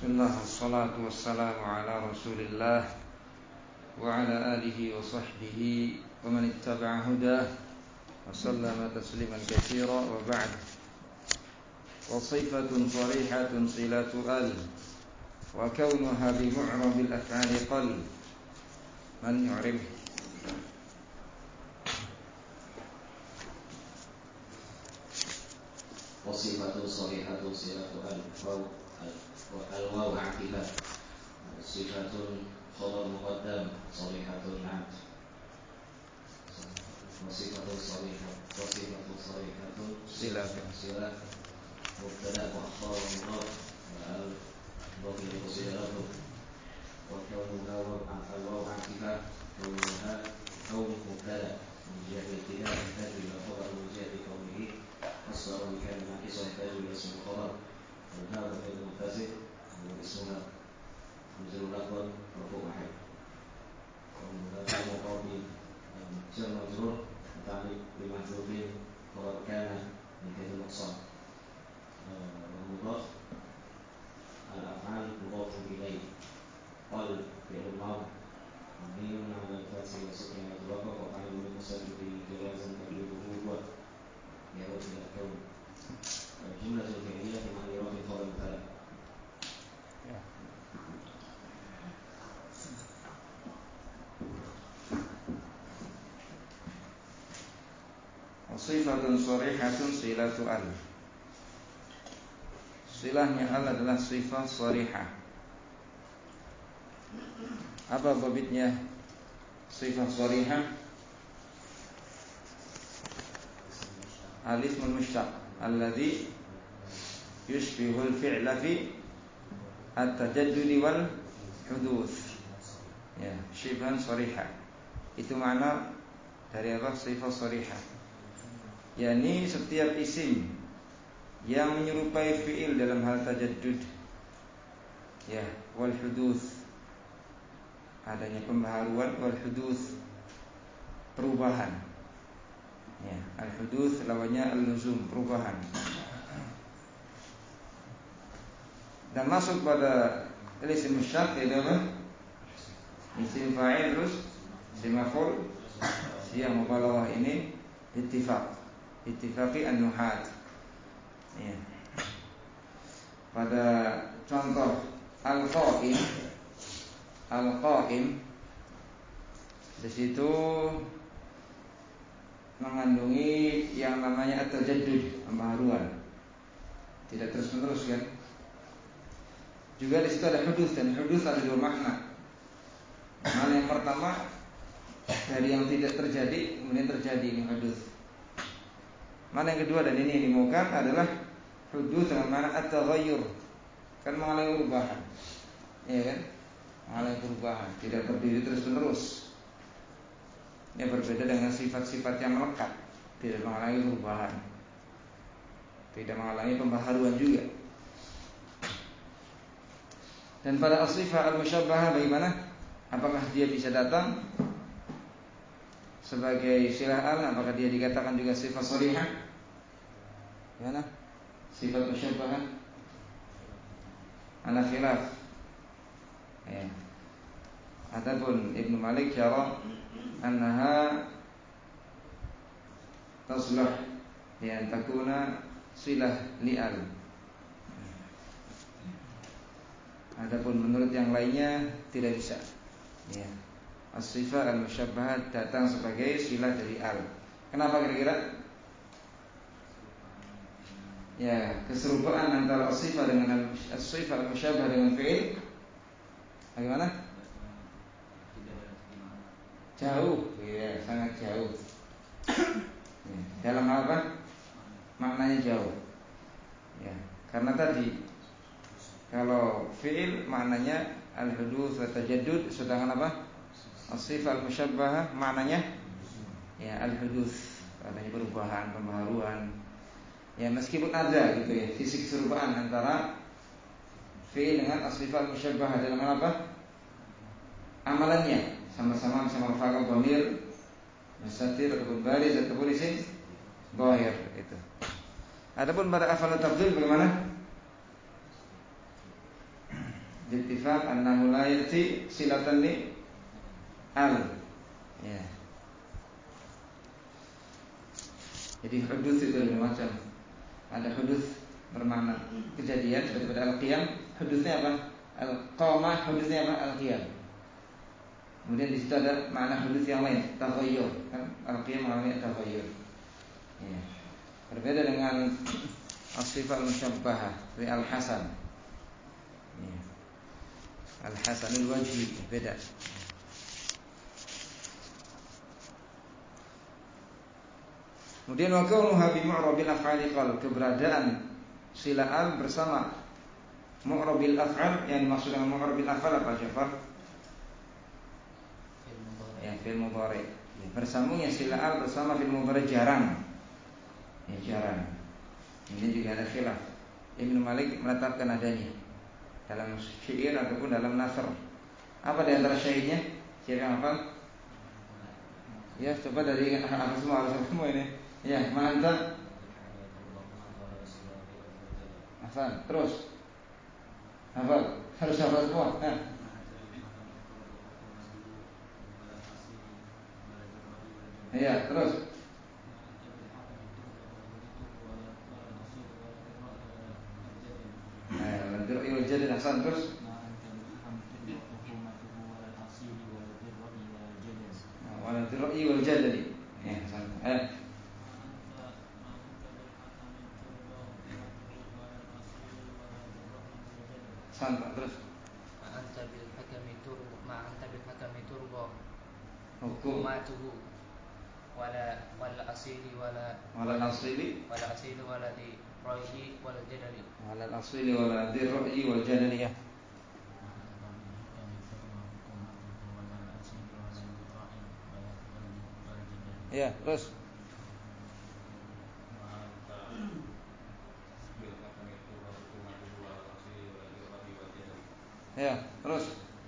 Bismillah, wassalatu wassalamu ala rasulillah wa ala alihi wa sahbihi wa man ittaba'a hudah wa sallama tasliman katsira wa ba'd. Wa sifatun sharihatun silatu al wa kaunuha bi mu'rabil af'ali qal man yu'rib. Wa sifatun sharihatun silatu al al-waw aqibah sifatun khabar muqaddam sharihatun na'at wa sifatun sharihatun silah mubtada wa khabar mudhaf al-mudhaf ilayhi silatu wa kaunuha al-waw aqibah kaunuha mubtada menjadi tidak menjadi khabar menjadi kaunuhi asal bukan nanti saya juga semua khabar dan itu mutazid ismuna menjadi lakon marfu wahid kemudian muqabil jar majrur ta'liq bi mahdhufin khabar kana menjadi muqsam mudhaf al-af'al mudhaf ilayhi qal fi'l madhi mabniun 'ala al-fath wa sukun al-idgham wa fa'il musabbiq jawazan taqdiruhu huwa يعود إلى الكون الجملة الفعلية في محل رفع خبر مبتدأ Sifatun sharihatun silatu al. Silahnya al adalah sifat sharihah. Apa babitnya sifat sharihah? Al-ismul mushtaq alladhi yushbihul fi'la fi at-tajaddud wal huduth. Ya, sifat sharihah. Itu makna dari apa? Sifat sharihah. yakni setiap isim yang menyerupai fi'il dalam hal tajaddud, ya, wal huduth, adanya pembaharuan, wal huduth, perubahan. Ya, al huduth lawannya al-luzum, perubahan. Dan masuk pada isim mushtaq itu apa? Isim fa'il terus isim maf'ul. Yang mubalaghah ini ittifaqi an-nuhat. Ya. Pada contoh al-qa'im di situ mengandungi yang namanya at-tajaddud, pembaharuan. Tidak terus-menerus kan? Juga di situ ada hudus, dan hudus ada dua makna. Makna yang pertama dari yang tidak terjadi kemudian terjadi, ini hudus. Makna yang kedua dan ini yang dimaukan adalah hudus dengan makna at-taghayyur, kan mengalami perubahan. Ya kan? Mengalami perubahan, tidak berdiri terus-menerus. Ini berbeda dengan sifat-sifat yang melekat, tidak mengalami perubahan, tidak mengalami pembaharuan juga. Dan pada as-sifah al-musyabbahah bagaimana? Apakah dia bisa datang sebagai silah al? Apakah dia dikatakan juga sifat sharihah? Gimana? Sifat musyabbahah? Ana khilaf. Ya. Adapun Ibnu Malik yara annaha taslah yang takuna silah li'al. Adapun menurut yang lainnya tidak bisa. Ya. As-sifah al-musyabbahah datang sebagai silah dari al. Kenapa kira-kira? Ya, keserupaan antara as-sifah dengan as-sifah al-musyabbahah dengan fi'il bagaimana? Jauh, ya, sangat jauh. Ya, dalam apa? Maknanya jauh. Ya, karena tadi kalau fi'il maknanya al-huduth wa tajaddud, sedangkan apa? As-sifah al-musyabbahah maknanya ya al-huduth, adanya perubahan, pembaharuan. Ya, meskipun ada gitu ya, sisi keserupaan antara fi'il dengan as-sifah al-musyabbahah dalam apa? Amalannya sama-sama bisa merfa'kan dhamir mustatir ataupun bariz ataupun isim dhahir itu. Adapun pada af'al tafdhil bagaimana? Bittifaq annahu la yati silatan li al. Ya. Jadi hudus itu ada macam. Ada hudus bermakna kejadian seperti pada al-qiyam. Hudusnya apa? Al-qamah, hudusnya apa? Al-qiyam. Kemudian di situ ada makna hudus yang lain, taghayyur. Kan al-qiyam mengalami taghayyur. Ya. Berbeda dengan as-sifat musyabbahah, seperti al-hasan. Ya. Al-hasanul wajhi, beda. Kemudian wa kaunuha bi mu'rabil af'ali qal, keberadaan sila al bersama mu'rabil af'al, yang dimaksud dengan mu'rabil af'al apa, Syafar? Ya, fil mudhari. Ya, bersambungnya sila al bersama fil mudhari jarang. Ya, jarang. Ini juga ada khilaf. Ibnu Malik menetapkan adanya dalam syair ataupun dalam nasr. Apa di antara syairnya? Syair yang apa? Ya, coba dari apa semua ini. Ya, mantap. Hasan, terus. Hafal, harus hafal semua. Nah. Ya, terus. Lanjut il jadi Hasan, terus. Wala dir'i wal jadali. Ya, Hasan. Santai terus. Anta bil hakami turbo, ma anta bil hakami turbo. Hukumatuhu wala asili wala asili wala di ra'yi wala jadali. Wala asili wala di ra'yi wal jadali. Ya, terus. Ya, terus.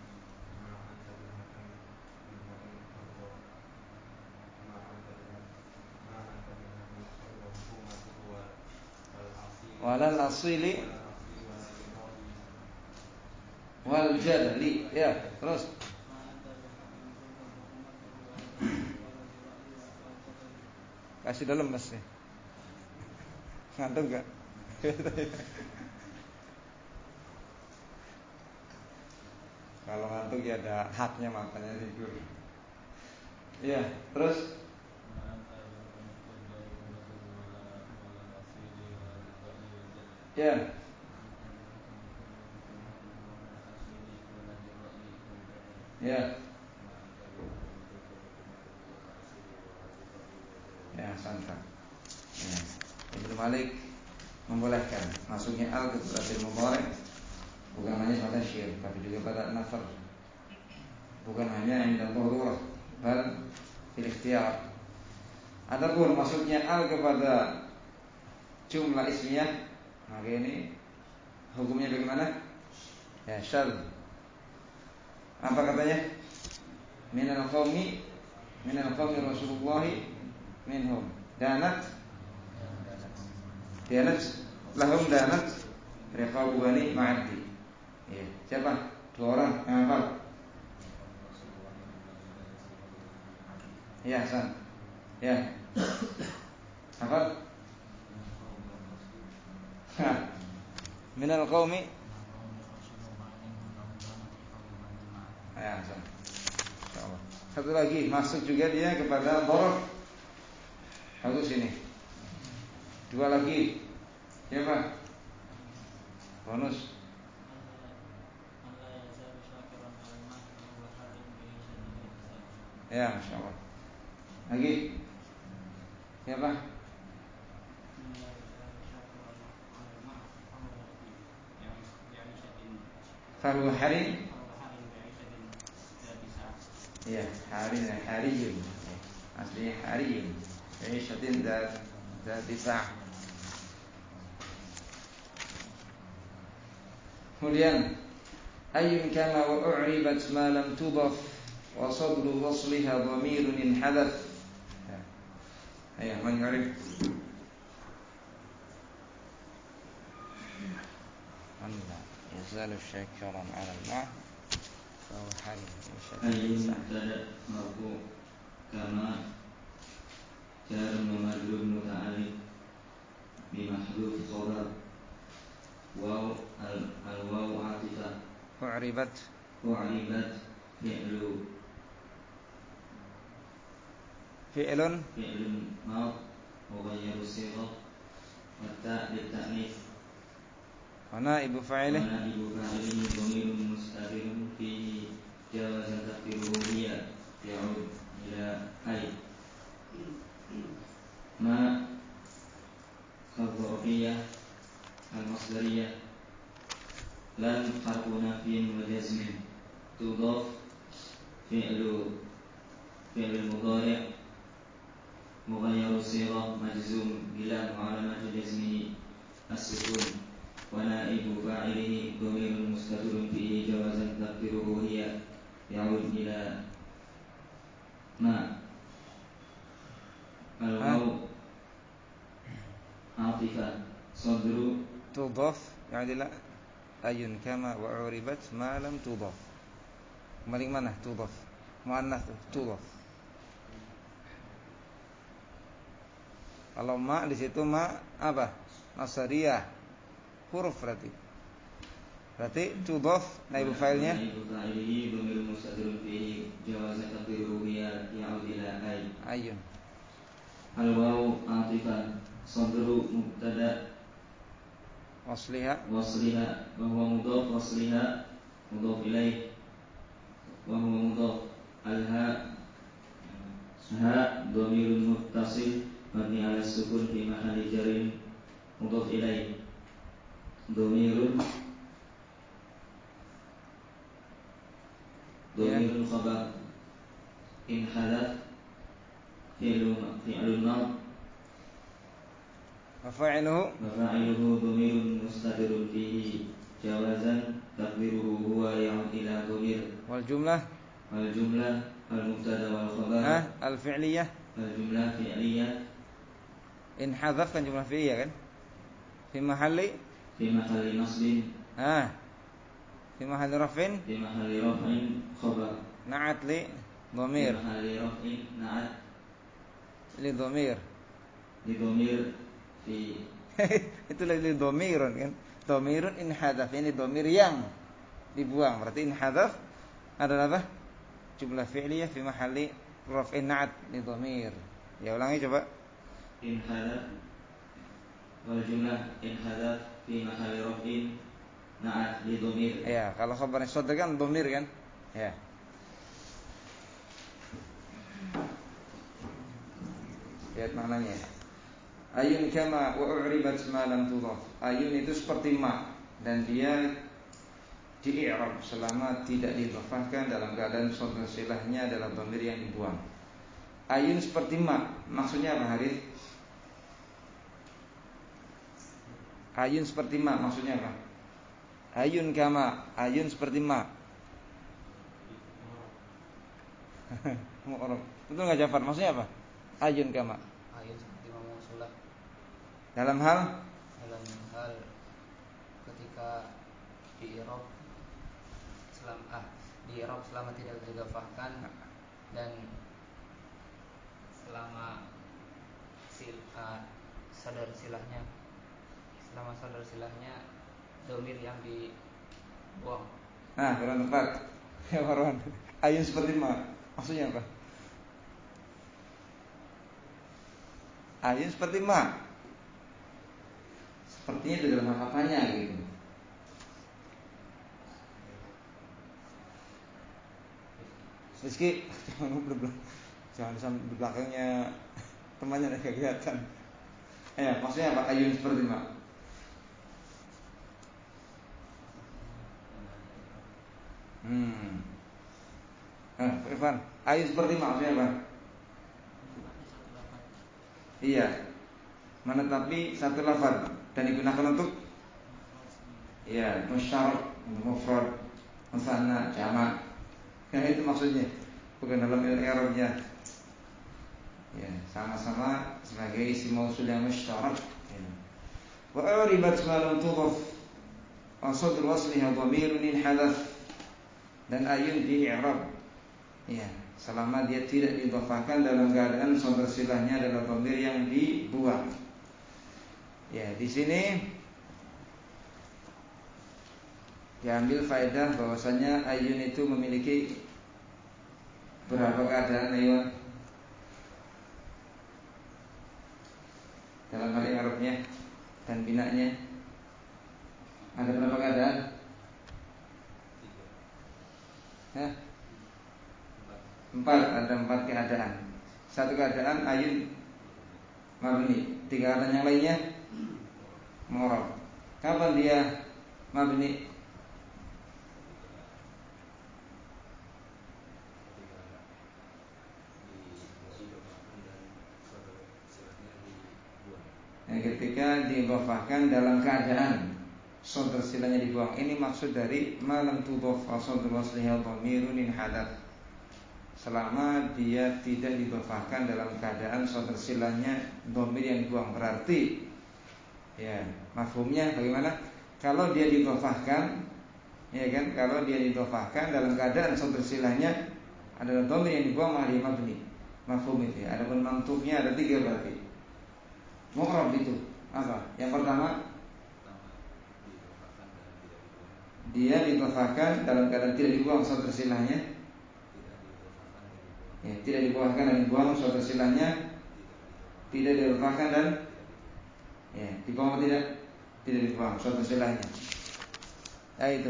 Walal asili wal jadali. Ya, terus. Kasih dalam Mas. Ngantuk enggak? Kalau ngantuk ya ada haknya, makanya tidur. Iya, terus. Ya. Ya. Ya, santai. Ya. Ibnu Malik membolehkan masuknya al ke fi'il mudhari, bukan hanya pada syair, tapi juga pada nasr. Bukan hanya inda dhururah, bal fil ikhtiyar. Adapun masuknya al kepada jumlah ismiyah, maka ini hukumnya bagaimana? Ya, syadz. Apa katanya? Minal qaumi Rasulullah minhum. Danat lahum danat riqabu bani Ma'adi. Ya, siapa? Dua orang yang hafal. Ya, Hasan. Ya. Hafal? Minal qaumi. Ya, Hasan. Insyaallah. Satu lagi, masuk juga dia kepada dhorof. Bagus ini. Dua lagi. Siapa? Bonus. Ya, Masya Allah. Lagi. Siapa? Fahuwa hari. Ya, hariyun. Aslinya hariyun. Isyatin dat isa'. Kemudian ayyun kama wa u'ribat ma lam tudaf wa sadru wasliha dhamirun inhadath. Ayo, man ya'rif? Alhamdulillah. يزال شاكرا على الماء فهو حال أي مبتدأ مرفوع كما جار ومجرور متعلق بمحذوف خبر واو الواو عاطفة أعربت فعل ماض وغير الصيغة والتاء للتأنيث ونائب فاعله ضمير مستتر فيه جواز تقديره هي يعود إلى أي ما كالظرفية المصدرية لن حرف نفي وجزم تضاف فعل المضارع مغير الصيغة مجزوم بلا وعلامة جزمه السكون ونائب فاعله ضمير مستتر فيه جوازا تقديره هي يعود إلى ما الواو عاطفة صدر تضاف يعني لا أي كما وعربت ما لم تضاف kembali mana تضاف muannas تضاف kalau ma di situ ma apa nasariyah huruf berarti tudhaf naibu fa'ilnya ayun al-waw atifan sadru mubtada wasliha wa huwa mudhaf wasliha mudhaf ilaih wa huwa mudhaf al-ha dhamirun muttasil mabni 'ala sukun fi mahalli jarin mudhaf ilaih dhamirun khabar in hadath fi'lun mad fa'iluhu dhamirun mustatirun fihi jawazan taqdiruhu huwa ya'ud ila dhamir wal jumlah al-mubtada wal khabar al-fi'liyah al-jumlah fi'liyah in hadaf kan jumlah fi'liyah kan fi mahalli nasbin fi mahalli raf'in khabar na'at li dhamir fi mahalli raf'in na'at li dhamir fi itu li dhamirun kan dhamirun in hadaf ini dhamir yang dibuang berarti in hadaf adalah apa jumlah fi'liyah fi mahalli raf'in na'at li dhamir ya ulangi coba in hadaf wal jumlah in hadaf fi mahalli raf'in na'at li dhamir ya kalau khabarnya sadr kan dhamir kan ya lihat maknanya ayun kama wa u'ribat ma lam tudhaf ayun itu seperti ma dan dia di i'rab selama tidak didhafahkan dalam keadaan sadr silahnya dalam dhamir yang dibuang ayun seperti ma maksudnya apa Harith ayun seperti ma maksudnya apa ayun kama ayun seperti ma mu'rab betul enggak Jafar maksudnya apa ayun kama ayun seperti mausulah dalam hal ketika di i'rab selama tidak didhafahkan dan selama sadar silahnya dhamir yang dibuang. Kurang tepat. Ya Marwan. Ayun seperti ma. Maksudnya apa? Ayun seperti ma. Sepertinya itu dalam apanya gitu. Rizky, jangan sampai di belakangnya temannya ada kegiatan. Ya, maksudnya apa? Ayun seperti ma. Irfan, ayun seperti ma maksudnya apa? Iya, menetapi satu lafaz dan digunakan untuk musyarak, mufrad, musanna, jamak. Itu maksudnya, bukan dalam i'rabnya. Ya, sama-sama sebagai isim mausul yang musyarak. Wa uribat ma lam tudhaf. sadru wasliha dhamirun inhadaf, dan ayun di i'rab ya, selama dia tidak didhofahkan dalam keadaan sadr silahnya adalah dhamir yang dibuang. Ya, di sini diambil faedah bahwasanya ayun itu memiliki berapa keadaan ayun dalam hal i'rabnya dan binanya. Ada berapa keadaan? 4. Ada 4 keadaan. Satu keadaan ayun mabni, 3 keadaan yang lainnya mu'rab. Kapan dia mabni? Ketika didhofahkan dalam keadaan sadr silahnya dibuang. Ini maksud dari malam tudhaf sadr wasliha dhamirun inhadaf, selama dia tidak didhofahkan dalam keadaan sadr silahnya dhamir yang dibuang. Berarti ya, mafhumnya bagaimana? Kalau dia didhofahkan, ya kan, kalau dia didhofahkan dalam keadaan sadr silahnya adalah dhamir yang dibuang, maka dia mabni. Mafhum itu ya. Adapun mantuknya ada 3 berarti. Mu'rab itu apa? Yang pertama, dia didhofahkan dalam keadaan tidak dibuang sadr silahnya. Ya, tidak didhofahkan dan dibuang sadr silahnya, tidak didhofahkan dan ya, dibuang atau tidak dibuang sadr silahnya. Ya itu.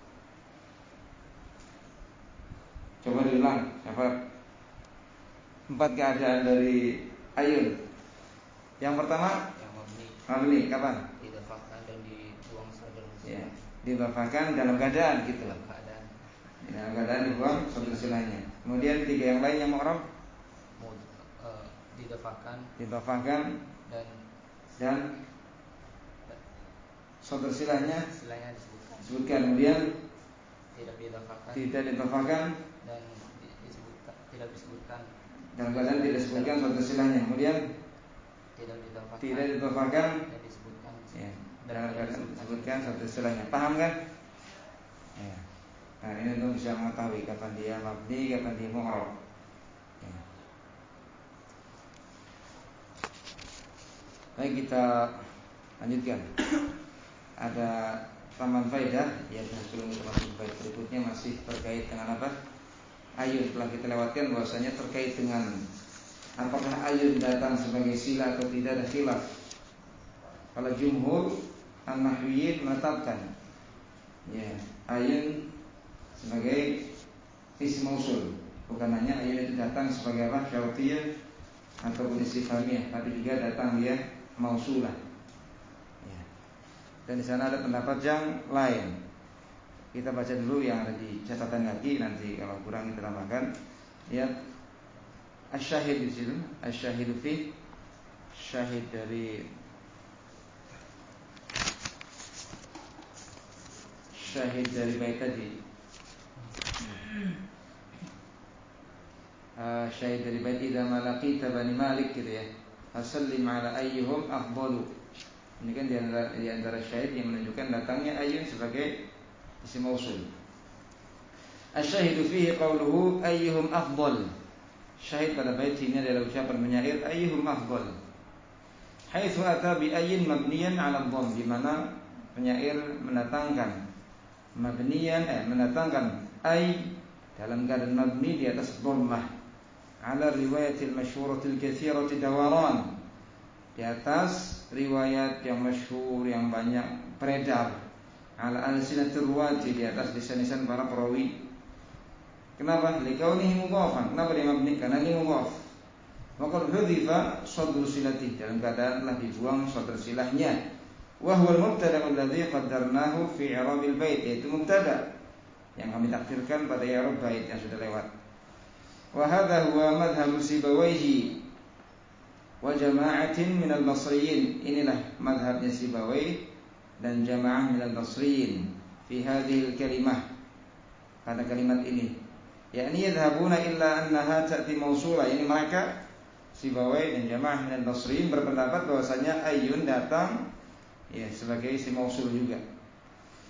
Coba diulang, siapa? 4 keadaan dari ayun. Yang pertama, yang mabni kapan? didhofahkan dan dibuang sadr silah. Ya, didhofahkan dalam keadaan gitu. Dalam keadaan dibuang sadr silahnya. Kemudian 3 yang lain yang mu'rab, didhofahkan dan sadr silahnya disebutkan. Kemudian tidak didhofahkan dan tidak disebutkan dalam keadaan tidak disebutkan sadr silahnya. Kemudian tidak didhofahkan dan disebutkan ya, dalam keadaan disebutkan sadr silahnya. Paham kan? Ya. Nah, ini untuk bisa mengetahui kapan dia mabni, kapan dia mu'rab. Ya. Baik, kita lanjutkan. Ada tambahan faedah, yaitu sebelum kita masuk ke bait berikutnya masih terkait dengan apa? Ayun. Telah kita lewatkan bahwasanya terkait dengan apakah ayun datang sebagai sila atau tidak, ada khilaf. Kalau jumhur an-nahwiyin menetapkan ya, ayun sebagai isim mausul. Bukan hanya ayun itu datang sebagai apa? Syartiyah ataupun istifhamiyah, tapi juga datang dia mausulah. Ya. Dan di sana ada pendapat yang lain. Kita baca dulu yang ada di catatan kaki, nanti kalau kurang kita tambahkan. Ya, asyahid di situ, asyahidu fi, syahid dari bait tadi. Syahid dari bait idza malaqita bani Malik gitu ya. Asallim ala ayyuhum afdalu. Ini kan di antara syahid yang menunjukkan datangnya ayun sebagai isim mausul. Asyahidu fihi qawluhu ayyuhum afdal. Syahid pada bait ini adalah ucapan penyair ayyuhum afdal. Haitsu ata bi ayyin mabniyan 'ala dhamm, di mana penyair mendatangkan mendatangkan ay dalam keadaan mabni di atas dhammah, 'ala riwayatil masyhuratil katsirati dawaran, di atas riwayat yang masyhur yang banyak beredar, ala alsinatir ruwati, di atas lisan-lisan para perawi. Kenapa? Likaunihi mudhafan. Kenapa dia mabni? Karena ini mudhaf. Wa qad hudhifa sadru silati, dalam keadaan telah dibuang sadr silahnya. Wa huwa al-mubtada alladhi qaddarnahu fi i'rabil bait, yaitu mubtada yang kami takdirkan pada i'rab bait yang sudah lewat. Wa hadha huwa madhhab Sibawayhi wa jama'atin minal basriyin. Inilah madhabnya Sibawayh dan jamaah minal basriyin fi hadhil kalimah, pada kalimat ini, yakni yadhhabuna illa annaha ta'ti mausula. Ini mereka Sibawayh dan jamaah minal basriyin berpendapat bahwasanya ayun datang ya sebagai isim mausul juga.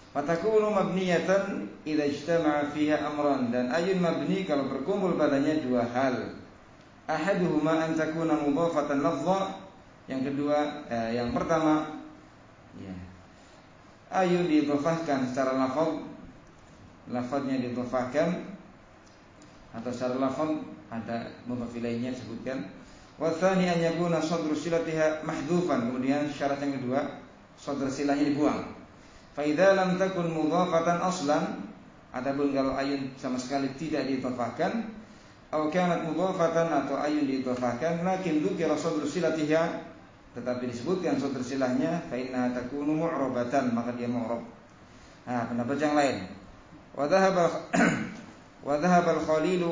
Fatakunu mabniyatan idza ijtama'a fiha amran, dan ayun mabni kalau berkumpul padanya dua hal. Ahaduhuma an takuna mudhafatan lafdha, yang kedua yang pertama ya, ayun diidhafahkan secara lafadznya diidhafahkan atau secara lafaz ada mudhaf ilaihnya disebutkan. Wa tsani an yakuna sadru silatiha mahdhufan, kemudian syarat yang kedua sadr silahnya dibuang. Fa idza lam takun mudhafatan aslan, adapun kalau ayun sama sekali tidak diidhafahkan, atau kanat mudhafatan atau ayun diidhafahkan lakin dzukira sadru silatiha, tetapi disebutkan sadr silahnya, fa inna takunu mu'rabatan, maka dia mu'rab. Nah, pendapat yang lain. Wa dhahaba al-Khalil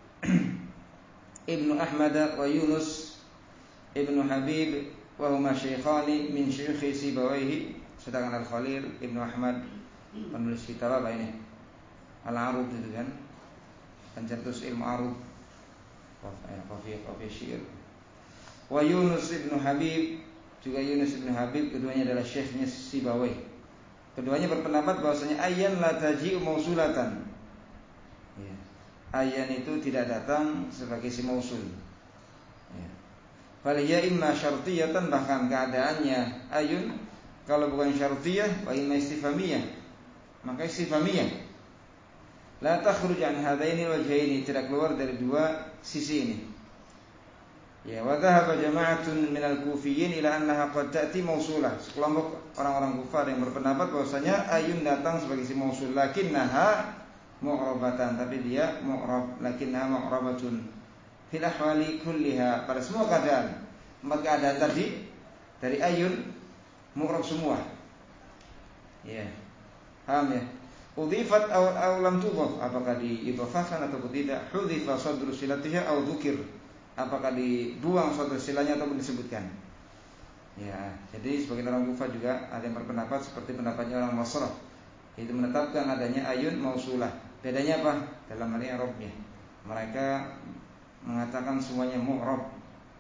Ibnu Ahmad wa Yunus Ibnu Habib wa huma shaykhani min syuyukh Sibawayhi. Sedangkan Al-Khalil Ibnu Ahmad penulis kitab apa ini? Al-Arud itu kan, pencetus ilmu arud, qafiyah syair. Wa Yunus Ibnu Habib, juga Yunus Ibnu Habib, keduanya adalah syekhnya Sibawayh. Keduanya berpendapat bahwasanya ayyan la taji'u mausulatan. Ya. Ayyan itu tidak datang sebagai si mausul. Ya. Fal ya imma syartiyatan, bahkan keadaannya ayun kalau bukan syartiyah, wa imma istifhamiyah, maka istifhamiyah. La takhruj an hadaini wajhaini, tidak keluar dari dua sisi ini. Ya, wa dhahaba jama'atun minal kufiyyin ila annaha qad ta'ti mausulah. Sekelompok orang-orang kufar yang berpendapat bahwasanya ayun datang sebagai si mausul, lakinnaha mu'rabatan, tapi dia mu'rab, lakinnaha mu'rabatun fil ahwali kulliha, pada semua keadaan. Empat keadaan tadi dari ayun mu'rab semua. Ya. Paham ya? Udhifat aw lam tudhaf, apakah diidhafahkan atau tidak? Hudhifa sadru silatiha aw dzukir, apakah dibuang sadru silanya ataupun disebutkan. Ya, jadi sebagian orang Kufah juga ada yang berpendapat seperti pendapatnya orang Basrah, yaitu menetapkan adanya ayun mausulah. Bedanya apa? Dalam hal i'rabnya. Mereka mengatakan semuanya mu'rab.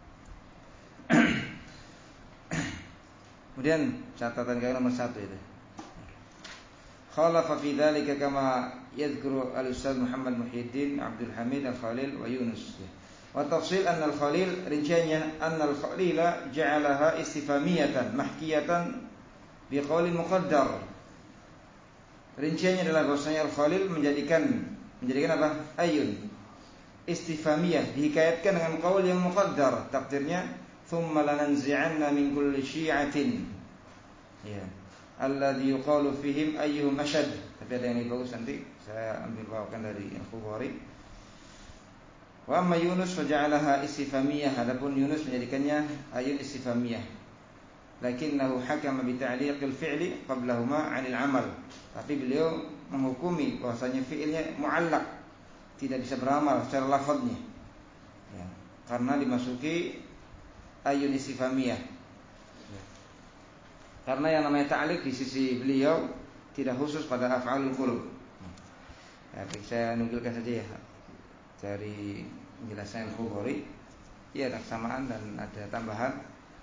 Kemudian catatan kaki nomor 1 itu. Khalafa fi dzalika kama yadhkuru al-Ustaz Muhammad Muhyiddin Abdul Hamid Al-Khalil wa Yunus. Wa tafsil anna al-Khalil, rinciannya anna al-Khalila ja'alaha istifhamiyatan mahkiyatan biqaulin muqaddar. Rinciannya adalah bahwasanya al-Khalil menjadikan apa? Ayun istifhamiyah, dihikayatkan dengan qaul yang muqaddar, takdirnya thumma lananzi'anna min kulli syi'atin. Ya. Alladhi yuqalu fihim ayyuhum ashad. Tapi ada yang lebih bagus, nanti saya ambil bawakan dari Al-Bukhari. Wa amma Yunus faja'alaha istifhamiyah, adapun Yunus menjadikannya ayun istifhamiyah. Lakinnahu hakama bi ta'liqil fi'li qablahuma 'anil 'amal. Tapi beliau menghukumi bahwasanya fi'ilnya mu'allaq, tidak bisa beramal secara lafadznya. Ya, karena dimasuki ayun istifhamiyah. Karena yang namanya ta'liq di sisi beliau tidak khusus pada af'alul qulub. Ya, saya nukilkan saja ya dari penjelasan Al-Bukhari. Ya, ada kesamaan dan ada tambahan.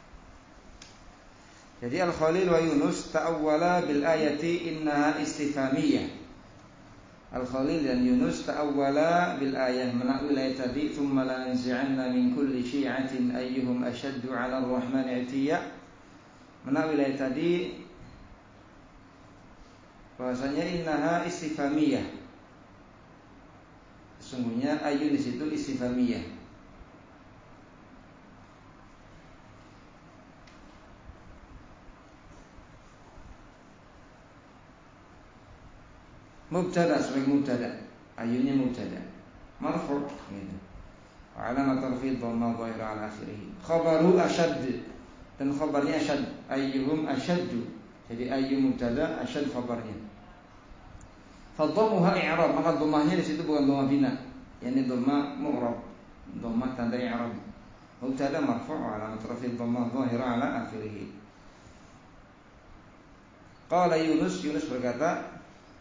Jadi Al-Khalil wa Yunus ta'awwala bil ayati innaha istifhamiyah. Al-Khalil dan Yunus ta'awwala bil ayah, menakwil ayat tadi, thumma lanzi'anna min kulli syi'atin ayyuhum ashaddu 'ala ar-rahmani 'itiyya. Menakwil ayat tadi bahwasanya innaha istifhamiyah, sesungguhnya ayun di situ istifhamiyah. Mubtada sebagai mubtada, ayunnya mubtada marfu' gitu. Wa alamat tarfid dhamma dhahira ala akhirih. Khabaru ashadd, dan khabarnya asyad, ayyuhum asyaddu. Jadi ayyum mubtada, asyad khabarnya. Fadhammuha i'rab, maka dhammahnya di situ bukan dhammah bina, yakni dhammah mu'rab, dhammah tanda i'rab. Mubtada marfu' wa alamat raf'i dhammah dhahira ala akhirih. Qala Yunus berkata,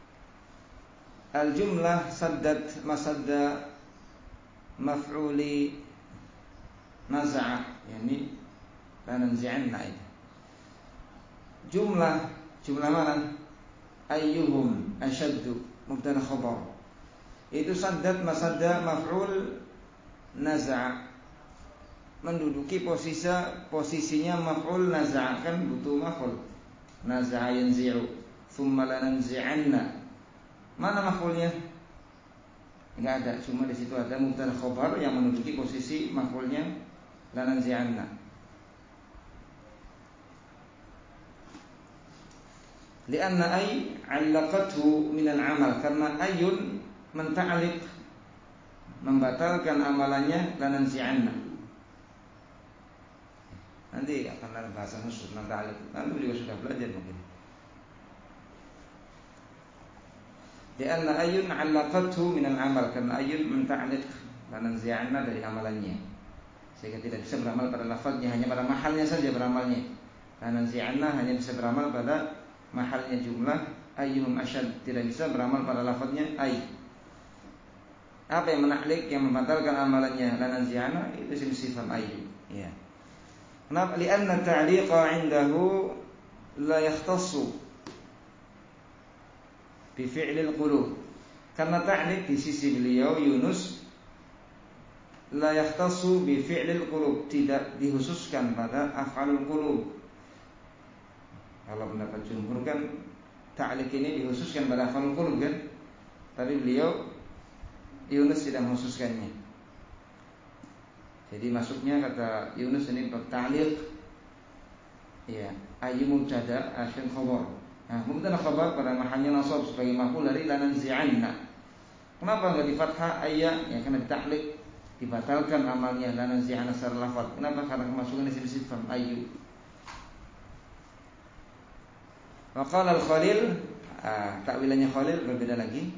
al-jumlah saddat masadda maf'uli naza'a, yakni lananzi'anna itu. Jumlah mana? ayyuhum asyaddu mubtada khabar. Itu saddat masadda maf'ul naza'a, menduduki posisinya maf'ul naza'a, kan butuh maf'ul. Naza'a yanzi'u, thumma lananzi'anna. Mana maf'ulnya? Enggak ada, cuma di situ ada mubtada khabar yang menduduki posisi maf'ulnya lananzi'anna. Lianna ay 'allaqathu min al-'amal, karena ayun menta'liq, membatalkan amalannya lananzi'anna. Nanti akan ada bahasa khusus tentang ta'liq. Nanti juga sudah belajar mungkin. Lianna ayun 'allaqathu min al-'amal, karena ayun menta'liq lananzi'anna dari amalannya, sehingga tidak bisa beramal pada lafaznya, hanya pada mahalnya saja beramalnya. Lananzi'anna hanya bisa beramal pada mahalnya jumlah ayyuhum asyad, tidak bisa beramal pada lafaznya ay. Apa yang menaklik, yang membatalkan amalannya lananzi'anna, itu isim sifat ayyu. Ya. Kenapa? Lianna ta'liqa 'indahu la yakhtassu bi fi'lil qulub. Karena ta'liq di sisi beliau Yunus la yakhtassu bi fi'lil qulub, tidak dikhususkan pada af'alul qulub. Kalau pendapat jumhur kan ta'liq ini dikhususkan pada af'alul qulub kan, tapi beliau Yunus tidak mengkhususkannya. Jadi masuknya kata Yunus ini ta'liq, ya, ayyu mubtada asyad khabar. Nah, mubtada khabar pada mahalnya nasab sebagai maf'ul dari lananzi'anna. Kenapa enggak di fathah ayya? Ya karena ta'liq, dibatalkan amalnya lananzi'anna secara lafaz. Kenapa? Karena kemasukan isim sifat ayyu. Wa qala al-Khalil, takwilannya Khalil berbeda lagi.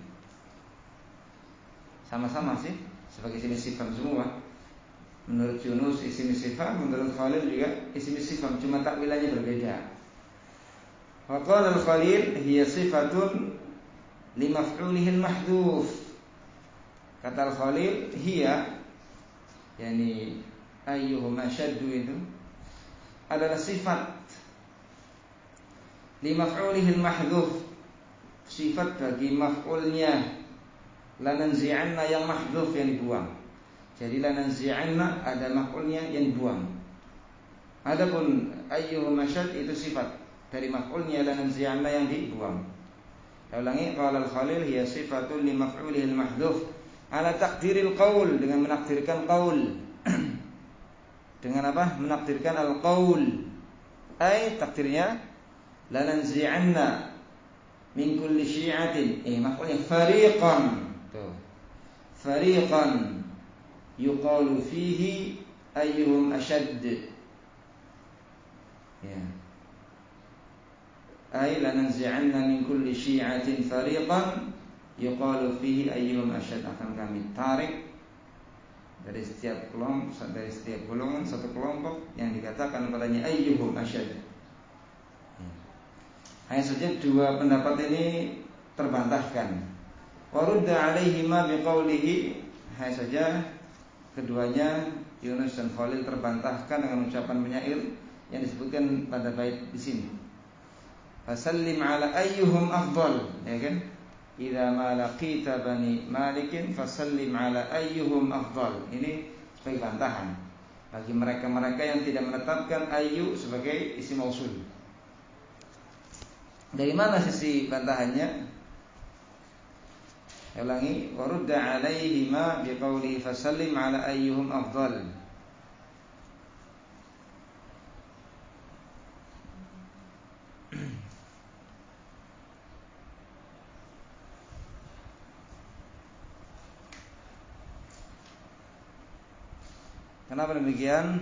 Sama-sama sih sebagai isim sifat semua. Menurut Yunus isim sifat, menurut Khalil juga isim sifat, cuma takwilannya berbeda. Wa qala al-Khalil hiya sifatun li maf'ulihi al-mahdhuf. Kata al-Khalil hiya, yani ayyuhum ashaddu, itu adalah sifat li maf'ulihi al-mahdhuf, sifat bagi maf'ulnya lananzi'anna yang mahdhuf, yang dibuang. Jadi lananzi'anna ada maf'ulnya yang dibuang. Adapun ayyuhum asyad itu sifat dari maf'ulnya lananzi'anna yang dibuang. Saya ulangi, qala al-Khalil hiya sifatun li maf'ulihi al-mahdhuf ala taqdiril qaul, dengan menakdirkan qaul. Dengan apa? Menakdirkan al-qaul. Ai takdirnya lananzi'anna min kulli syi'atin, maf'ulnya fariqan. Tuh. Fariqan yuqalu fihi ayyuhum ashadd. Ya. Ay lananzi'anna min kulli syi'atin fariqan yuqalu fihi ayyuhum ashadd. Akan kami tarik dari setiap kelompok, dari setiap golongan satu kelompok yang dikatakan padanya ayyuhum ashadd. Hanya saja dua pendapat ini terbantahkan. Wa rudda 'alaihima biqaulihi, hanya saja keduanya Yunus dan Khalil terbantahkan dengan ucapan penyair yang disebutkan pada bait di sini. Fasallim 'ala ayyuhum afdal, ya kan? Idza ma laqita bani Malikin fasallim 'ala ayyuhum afdal. Ini sebagai bantahan bagi mereka-mereka yang tidak menetapkan ayyu sebagai isim mausul. Dari mana sisi bantahannya? Ulangi, warudda 'alaihima biqauli fasallim 'ala ayyuhum afdal. Kenapa demikian?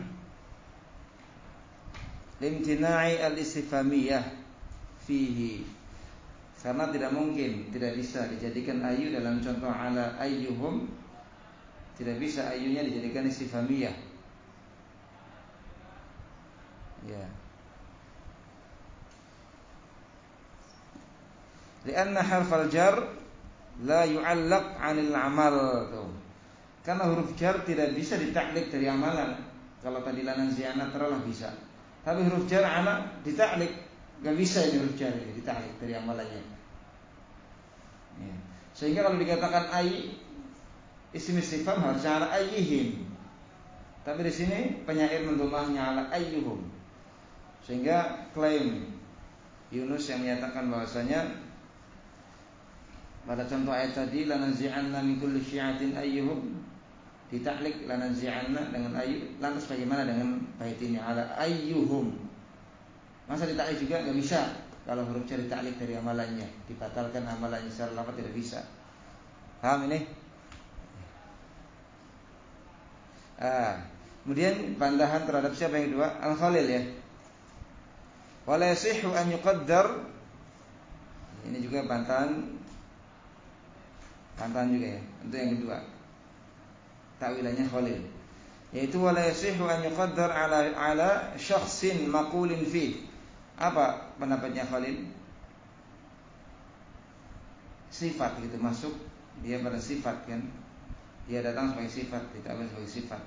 Limtina'i al-istifhamiyah fihi, karena tidak mungkin, tidak bisa dijadikan ayu dalam contoh ala ayyuhum, tidak bisa ayunya dijadikan istifhamiyah. Ya. Lianna harfal jar la yu'allaq 'anil 'amal. Karena huruf jar tidak bisa ditaklik dari amalan. Kalau tadi lananzi'anna terolah bisa. Tapi huruf jar ana ditaklik, enggak bisa ini huruf jar ini ditaklik dari amalannya. Sehingga kalau dikatakan isim istifham harusnya ala ayyihim. Tapi di sini penyair mendhamahnya ala ayyuhum. Sehingga klaim Yunus yang menyatakan bahwasanya pada contoh ayat tadi lananzi'anna min kulli syi'atin ayyuhum, ditaklik lananzi'anna dengan ayyu. Lantas bagaimana dengan bait ini ala ayyuhum? Masa ditaklik juga enggak bisa. Kalau huruf jar ditaklik dari amalannya, dibatalkan amalannya secara lafaz tidak bisa. Paham ini? Kemudian bantahan terhadap siapa yang kedua? Al-Khalil ya. Wala yasihhu an yuqaddar. Ini juga bantahan juga ya. Untuk yang kedua, takwilannya Khalil, yaitu wala yasihhu an yuqaddar ala syakhsin maqulin fi. Apa pendapatnya Khalil? Sifat gitu masuk dia pada sifat kan. Dia datang sebagai sifat, ditakbil sebagai sifat.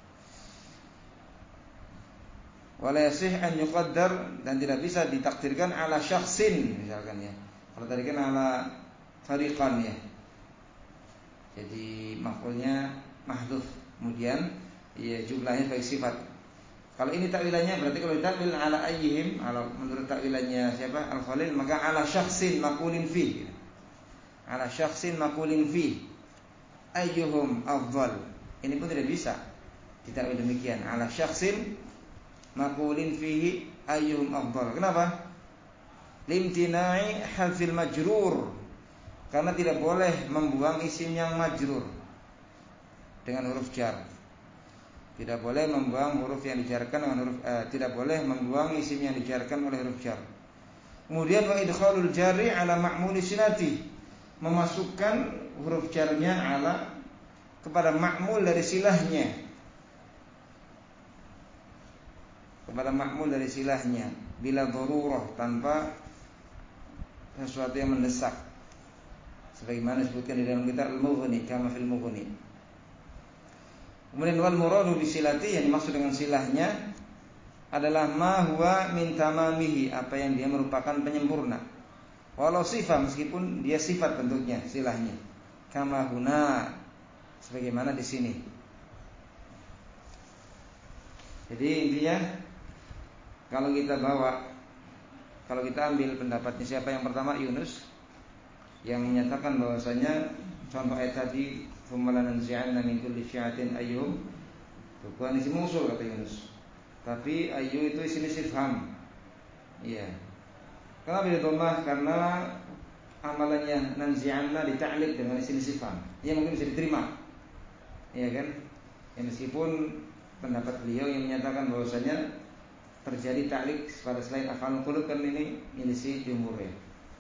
Wala yasih an yuqaddar, dan tidak bisa ditakdirkan ala syakhsin misalkan ya. Kalau tadi kan ala fariqan ya. Jadi maf'ulnya mahdhuf, kemudian ya jumlahnya sebagai sifat. Kalau ini takwilannya berarti kalau ditakwil ala ayyihim, kalau menurut takwilannya siapa? Al-Khalil, maka ala syakhsin maqulin fi. Ala syakhsin maqulin fi. Ayyuhum afdal. Ini pun tidak bisa ditakwil demikian. Ala syakhsin maqulin fihi ayyuhum afdal. Kenapa? Limtina'i hadfil majrur. Karena tidak boleh membuang isim yang majrur dengan huruf jar. Tidak boleh membuang huruf yang dijarkan dengan huruf tidak boleh membuang isim yang dijarkan oleh huruf jar. Kemudian wa idkhalul jari ala ma'muli silati. Memasukkan huruf jarnya ala kepada ma'mul dari silahnya. Kepada ma'mul dari silahnya bila darurah, tanpa sesuatu yang mendesak. Sebagaimana disebutkan di dalam kitab Al-Mughni, kama fil Mughni. Kemudian wal muradu bisilati, yang dimaksud dengan silahnya adalah ma huwa min tamamihi, apa yang dia merupakan penyempurna. Walau sifat, meskipun dia sifat bentuknya silahnya. Kama huna, sebagaimana di sini. Jadi intinya kalau kita ambil pendapatnya siapa yang pertama, Yunus, yang menyatakan bahwasanya contoh ayat tadi fumalan zi'anna min kulli syi'atin ayyuhum, bukan isim mausul kata Yunus, tapi ayyu itu isim istifham. Iya. Kenapa didhammah? Karena amalannya nanzi'anna dita'lid dengan isim istifham. Ya mungkin bisa diterima. Iya kan? Ya, meskipun pendapat beliau yang menyatakan bahwasanya terjadi ta'lid pada selain af'alul qulub, kan ini si jumhur ya.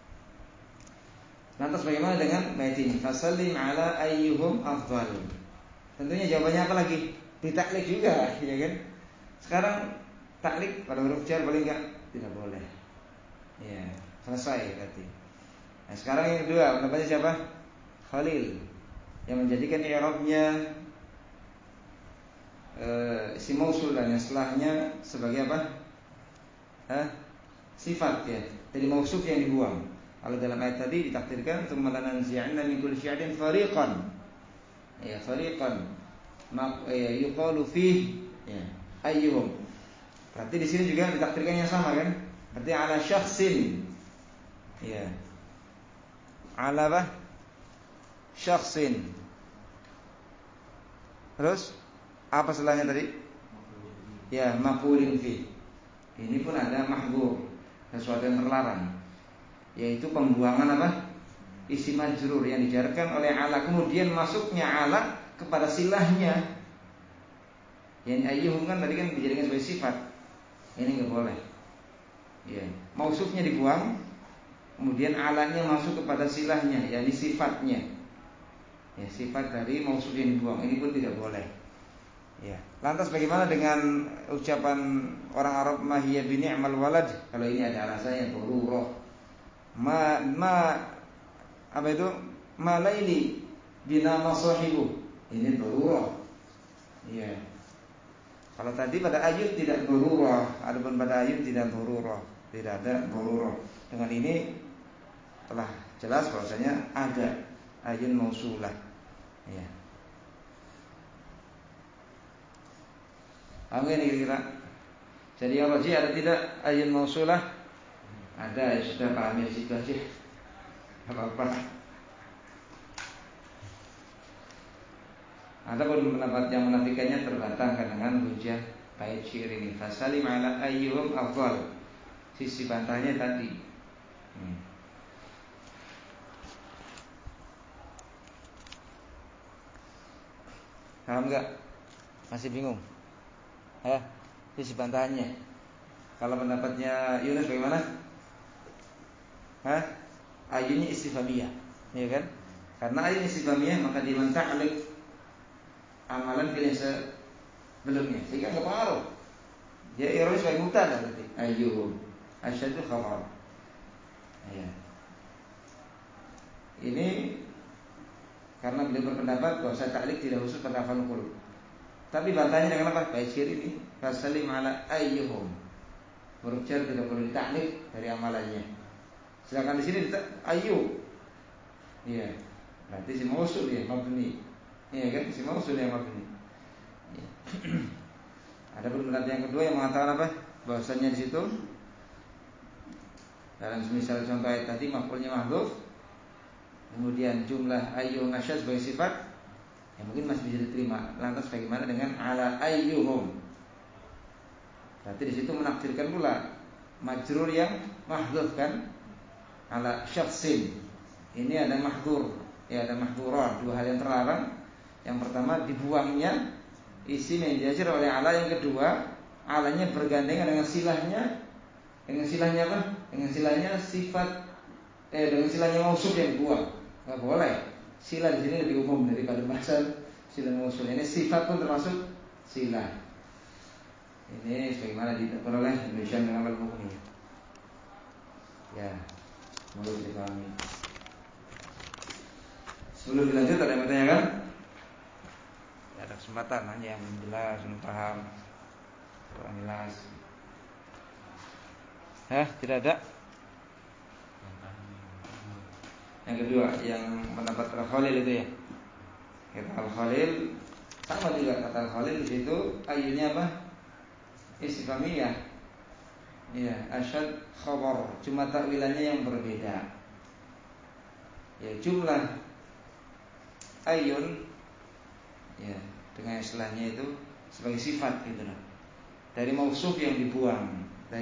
Lantas bagaimana dengan bait ini? Fasallim ala ayyuhum afdal. Tentunya jawabannya apa lagi? Ditaklik juga, ya kan? Sekarang taklik pada huruf jar boleh enggak? Tidak boleh. Ya, selesai berarti. Nah, sekarang yang kedua, pendapatnya siapa? Khalil, yang menjadikan i'rabnya isim mausul dan yang setelahnya sebagai apa? Sifat ya. Jadi mausuf yang dibuang. Kalau dalam ayat tadi ditakdirkan tsumma lananzi'anna min kulli syi'atin fariqan. Ya, fariqan. Yuqalu fihi ya, ayyuhum. Berarti di sini juga ditakdirkan yang sama kan? Berarti ala syakhsin. Ya. Ala apa? Syakhsin. Terus apa setelahnya tadi? Ya, maqulin fi. Ini pun ada mahdzur, sesuatu yang terlarang, yaitu pembuangan apa? Isim majrur yang dijarkan oleh ala, kemudian masuknya ala kepada silahnya. Yang ayyuhum kan tadi kan dijadikan sebagai sifat. Ini enggak boleh. Ya, mausufnya dibuang, kemudian alanya masuk kepada silahnya, yakni sifatnya. Ya, sifat dari mausuf yang dibuang. Ini pun tidak boleh. Ya. Lantas bagaimana dengan ucapan orang Arab mahiya bi ni'mal walad? Kalau ini ada alasannya darurah. Apa itu? Ma laili bina masahibu. Ini darurah. Ya. Kalau tadi pada ayat tidak darurah, adapun pada ayat tidak darurah, tidak ada darurah. Dengan ini telah jelas bahwasanya ada ayun mausulah. Ya. Paham ini kira-kira? Jadi yang rajih ada tidak ayun mausulah? Ada, ya sudah pahami di situ aja. Apa-apa. Ada pun pendapat yang menafikannya terbantahkan dengan hujah bait syair ini. Fasalim ala ayyuhum afdal. Sisi bantahnya tadi. Paham enggak? Masih bingung? Sisi bantahannya. Kalau pendapatnya Yunus bagaimana? Ayunnya istifhamiyah, ya kan? Karena ayun istifhamiyah maka dimantah oleh amalan fi'il sebelumnya, sehingga enggak pengaruh. Dia ironis sebagai mubtada berarti. Ayyuhum asyaddu khabar. Ya. Ini karena beliau berpendapat bahwa ta'liq tidak khusus pada af'al qulub. Tapi bantahnya dengan apa? Bait syair ini fasalim ala ayyuhum. Huruf jar tidak perlu ditaklik dari amalannya. Sedangkan di sini ayyu. Iya. Berarti si mausul ya mabni. Iya kan? Si mausul yang mabni. Ya. Ada pendapat yang kedua yang mengatakan apa? Bahwasanya di situ dalam misal contoh ayat tadi maf'ulnya mahdhuf. Kemudian jumlah ayyuhum asyad sebagai sifat, ya mungkin masih bisa diterima. Lantas bagaimana dengan ala ayyuhum? Berarti di situ menafsirkan pula majrur yang mahdhuf kan? Ala syakhsin. Ini ada mahdzur, ya ada mahdzuran, dua hal yang terlarang. Yang pertama dibuangnya isim yang diajar oleh ala, yang kedua alanya bergandengan dengan silahnya. Dengan silahnya apa? Dengan silahnya sifat dengan silahnya mausuf yang dibuang. Enggak boleh. Sila di sini lebih umum daripada bahasa sila mausul. Ini sifat pun termasuk sila. Ini sebagaimana ditetapkan oleh Indonesia dengan al-Mughni. Ya, semoga dipahami. Sebelum dilanjut ada yang bertanya kan? Ya, ada kesempatan nanya yang belum jelas, belum paham, kurang jelas. Tidak ada. Yang kedua, yang pendapat Al-Khalil itu ya. Kata Al-Khalil sama juga kata Al-Khalil di situ ayatnya apa? Istifhamiyah. Ya, asyad khabar, cuma takwilannya yang berbeda. Ya, jumlah ayun ya dengan istilahnya itu sebagai sifat gitu loh. Dari mausuf yang dibuang,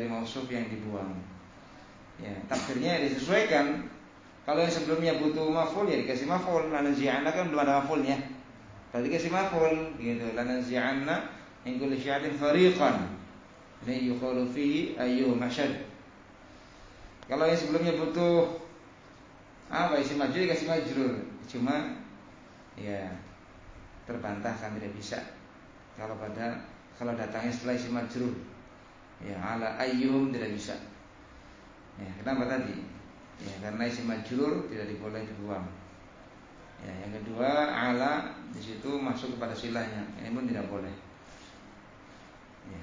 Ya, takdirnya disesuaikan. Kalau yang sebelumnya butuh maf'ul ya dikasih maf'ul. Lananzi'anna kan belum ada maf'ulnya. Berarti dikasih maf'ul gitu. Lananzi'anna min kulli syi'atin fariqan la yuqalu fihi ayyuhum asyad. Kalau yang sebelumnya butuh isim majrur dikasih majrur. Cuma ya terbantahkan tidak bisa. Kalau datangnya setelah isim majrur. Ya ala ayyuhum tidak bisa. Ya, kenapa tadi? Ya, karena isim majrur tidak boleh dibuang. Ya, yang kedua ala di situ masuk kepada silahnya, ini pun tidak boleh. Ya.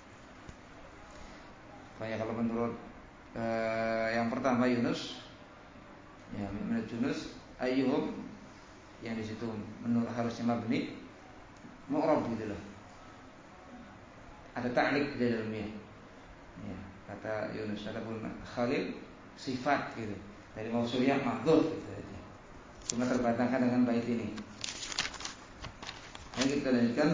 Kayak kalau menurut yang pertama Yunus, ya menurut Yunus ayyuhum yang di situ menurut harusnya mabni mu'rab gitu loh. Ada ta'liq di dalamnya. Ya, kata Yunus. Adapun Khalil sifat gitu dari mausul yang mahdhuf gitu aja. Cuma terbantahkan dengan bait ini. Mari kita lanjutkan.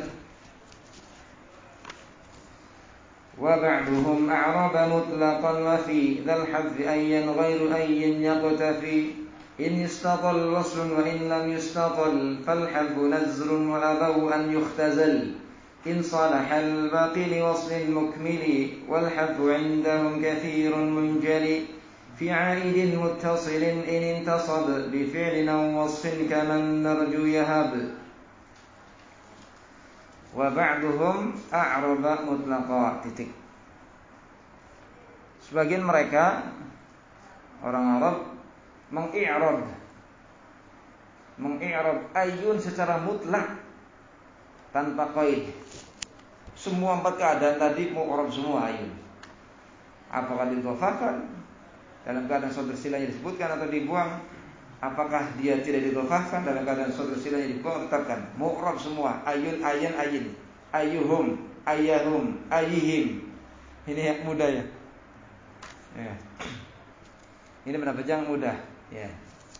Wa ba'duhum a'raba mutlaqan wa fi dzal hadfi ayyan ghairu ayyin yaqtafi in istaqal waslun wa in lam yustaqal fal hadfu nazrun wa abaw an yukhtazal in salaha al baqi li wasl al mukmili wal hadfu 'indahum kathirun munjali في عائد متصل إن انتصب بفعل أو وصف كمن نرجو يهب وبعضهم أعرب مطلقا titik. Sebagian mereka orang Arab mengi'rab ayun secara mutlak tanpa qaid. Semua empat keadaan tadi mu'rab semua ayun. Apakah didhofahkan dalam keadaan suatu silahnya disebutkan atau dibuang, Apakah dia tidak didhofahkan dalam keadaan saudara silanya dibuang? Tetapkan mu'rab semua. Ayun, ayan, ayin. Ayyuhum, ayyahum, ayyihim. Ini yang mudah ya. Ya. Ini penabajang mudah ya.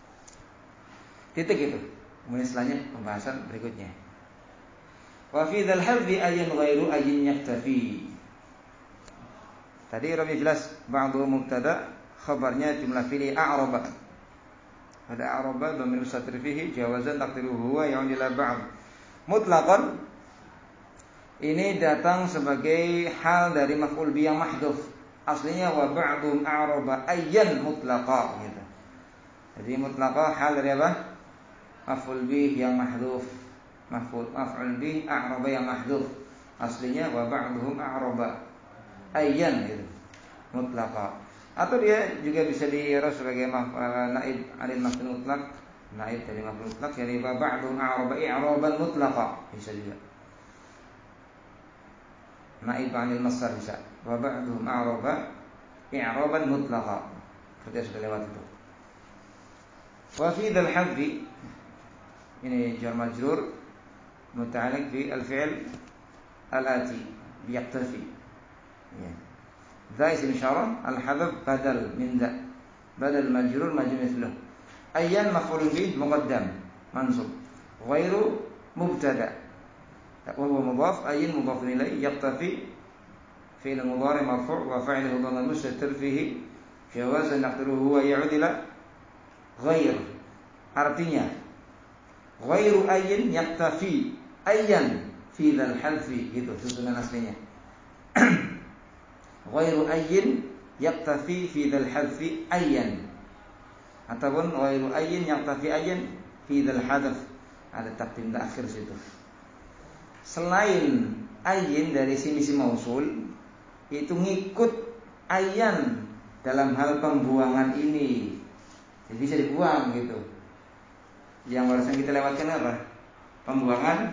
Titik itu. Kemudian setelahnya pembahasan berikutnya. Wa fi dzal hadfi ayyan ghairu ayyin yaktafi. Tadi Rabi jelas ba'du mubtada, khabarnya jumlah fi'li a'raba. Ada a'raba dhamir mustatir fihi jawazan taqdiruhu huwa ya'ud ila ba'd. Mutlaqan ini datang sebagai hal dari maf'ul bi yang mahdhuf. Aslinya wa ba'dum a'raba ayyan mutlaqa gitu. Jadi mutlaqa hal dari apa? Maf'ul bi yang mahdhuf. Maf'ul bi a'raba yang mahdhuf. Aslinya wa ba'duhum a'raba ayyan gitu. Mutlaqa. Atau dia juga bisa diiras sebagai naib anil maf'ul mutlaq, naib dari maf'ul mutlaq, yani wa ba'dhum a'raba i'raban mutlaqa, bisa juga. Naib anil masdar bisa. Wa ba'dhum a'raba i'raban mutlaqa. Kita sudah lewat itu. Wa fi dzal hadfi ini jar majrur muta'alliq bi al-fi'l al-ati yaqtafi. Ya. Dha isim isyarah, al-hadf badal min dha. Badal majrur majrur mithluh. Ayyan maf'ul bih muqaddam mansub. Ghairu mubtada. Wa huwa mudhaf, ayyan mudhaf ilayhi yaqtafi fi'l mudhari marfu' wa fa'iluhu dhamma mustatir fihi jawazan naqdiruhu huwa ya'ud ila ghair. Artinya ghairu ayyin yaktafi ayyan fi dzal hadfi gitu susunan aslinya. Ghairu ayyin yaktafi fi dzal hadfi ayyan, ataupun ghairu ayyin yaktafi ayyan fi dzal hadf. Ada takdim taakhir situ. Selain ayyin dari sini mausul itu ngikut ayyan dalam hal pembuangan ini. Jadi bisa dibuang gitu. Yang barusan kita lewatkan apa? Pembuangan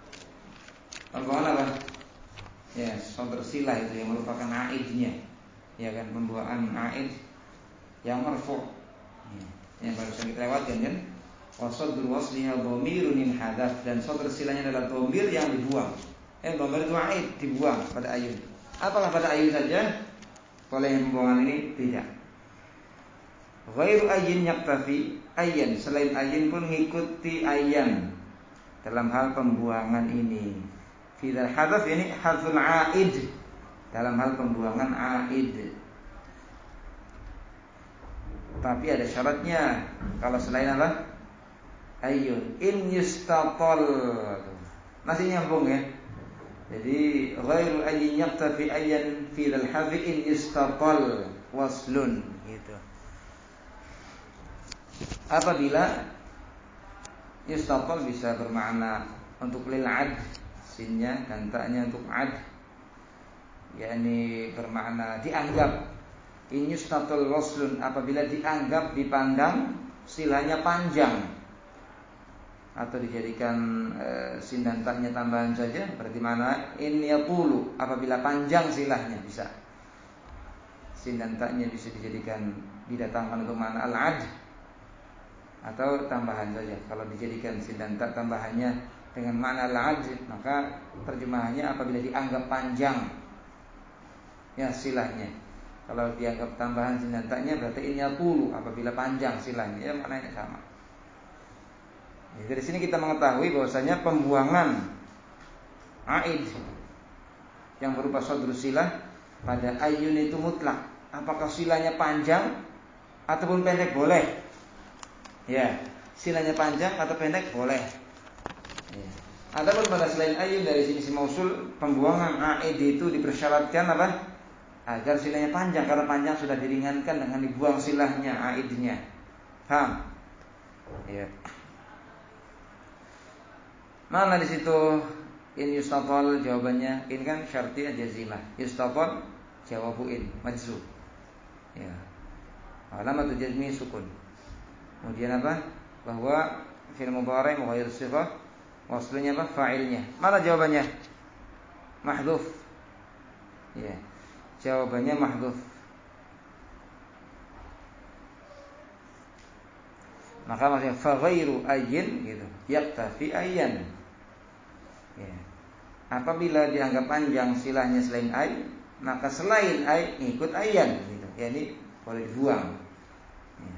apa? Ya, sodr silah itu yang merupakan aidnya. Ya kan, pembuangan aid yang marfu'. Ya, yang barusan kita lewatkan kan. Wa sadru wasliha dhamirun min hadaf, dan sodr silahnya adalah dhamir yang dibuang. Dhamir itu aid dibuang pada ayun. Apakah pada ayun saja? Kalau yang pembuangan ini tidak. Ghairu ayyin yaktafi ayyan, selain ayyin pun mengikuti ayyan dalam hal pembuangan ini. Fi dzal hadaf ini hadzul aid, dalam hal pembuangan aid. Tapi ada syaratnya. Kalau selain apa? Ayyun in yustaqal. Masih nyambung ya. Jadi ghairu ayyin yaktafi ayyan fi dzal hadaf in yustaqal waslun gitu. Apabila yustaqal bisa bermakna untuk lil ad, sinnya dan ta'nya untuk ad, yakni bermakna dianggap. In yustaqal waslun, apabila dianggap, dipandang silanya panjang, atau dijadikan sin dan ta'nya tambahan saja, berarti mana in yaqulu, apabila panjang silahnya bisa. Sin dan ta'nya bisa dijadikan, didatangkan untuk makna al-ad, atau tambahan saja. Kalau dijadikan sin dan ta tambahannya dengan makna al-ad, maka terjemahannya apabila dianggap panjang ya silahnya. Kalau dianggap tambahan sin dan ta-nya berarti in yaqulu, apabila panjang silahnya, ya maknanya sama. Ya, dari sini kita mengetahui bahwasanya pembuangan aid yang berupa sodrus silah pada ayun itu mutlak. Apakah silahnya panjang ataupun pendek boleh. Ya, silanya panjang atau pendek boleh. Ya. Adapun pada selain ayun dari sini mausul, pembuangan aid itu dipersyaratkan apa? Agar silanya panjang, karena panjang sudah diringankan dengan dibuang silahnya aidnya. Paham? Ya. Mana di situ in yustafal jawabannya? In kan syartiyah jazimah. Yustafal jawabu in majzum. Ya. Alamat jazmi sukun. Kemudian apa? Bahwa fi'il mudhari' mughayyir shighah, waslunya apa? Fa'ilnya. Mana jawabannya? Mahdhuf. Ya. Jawabannya mahdhuf. Maka maksudnya fa ghairu ayyin gitu, yaktafi ayyan. Ya. Apabila dianggap panjang silahnya selain ay, maka selain ay ikut ayyan gitu. Ya, ini boleh dibuang. Ya.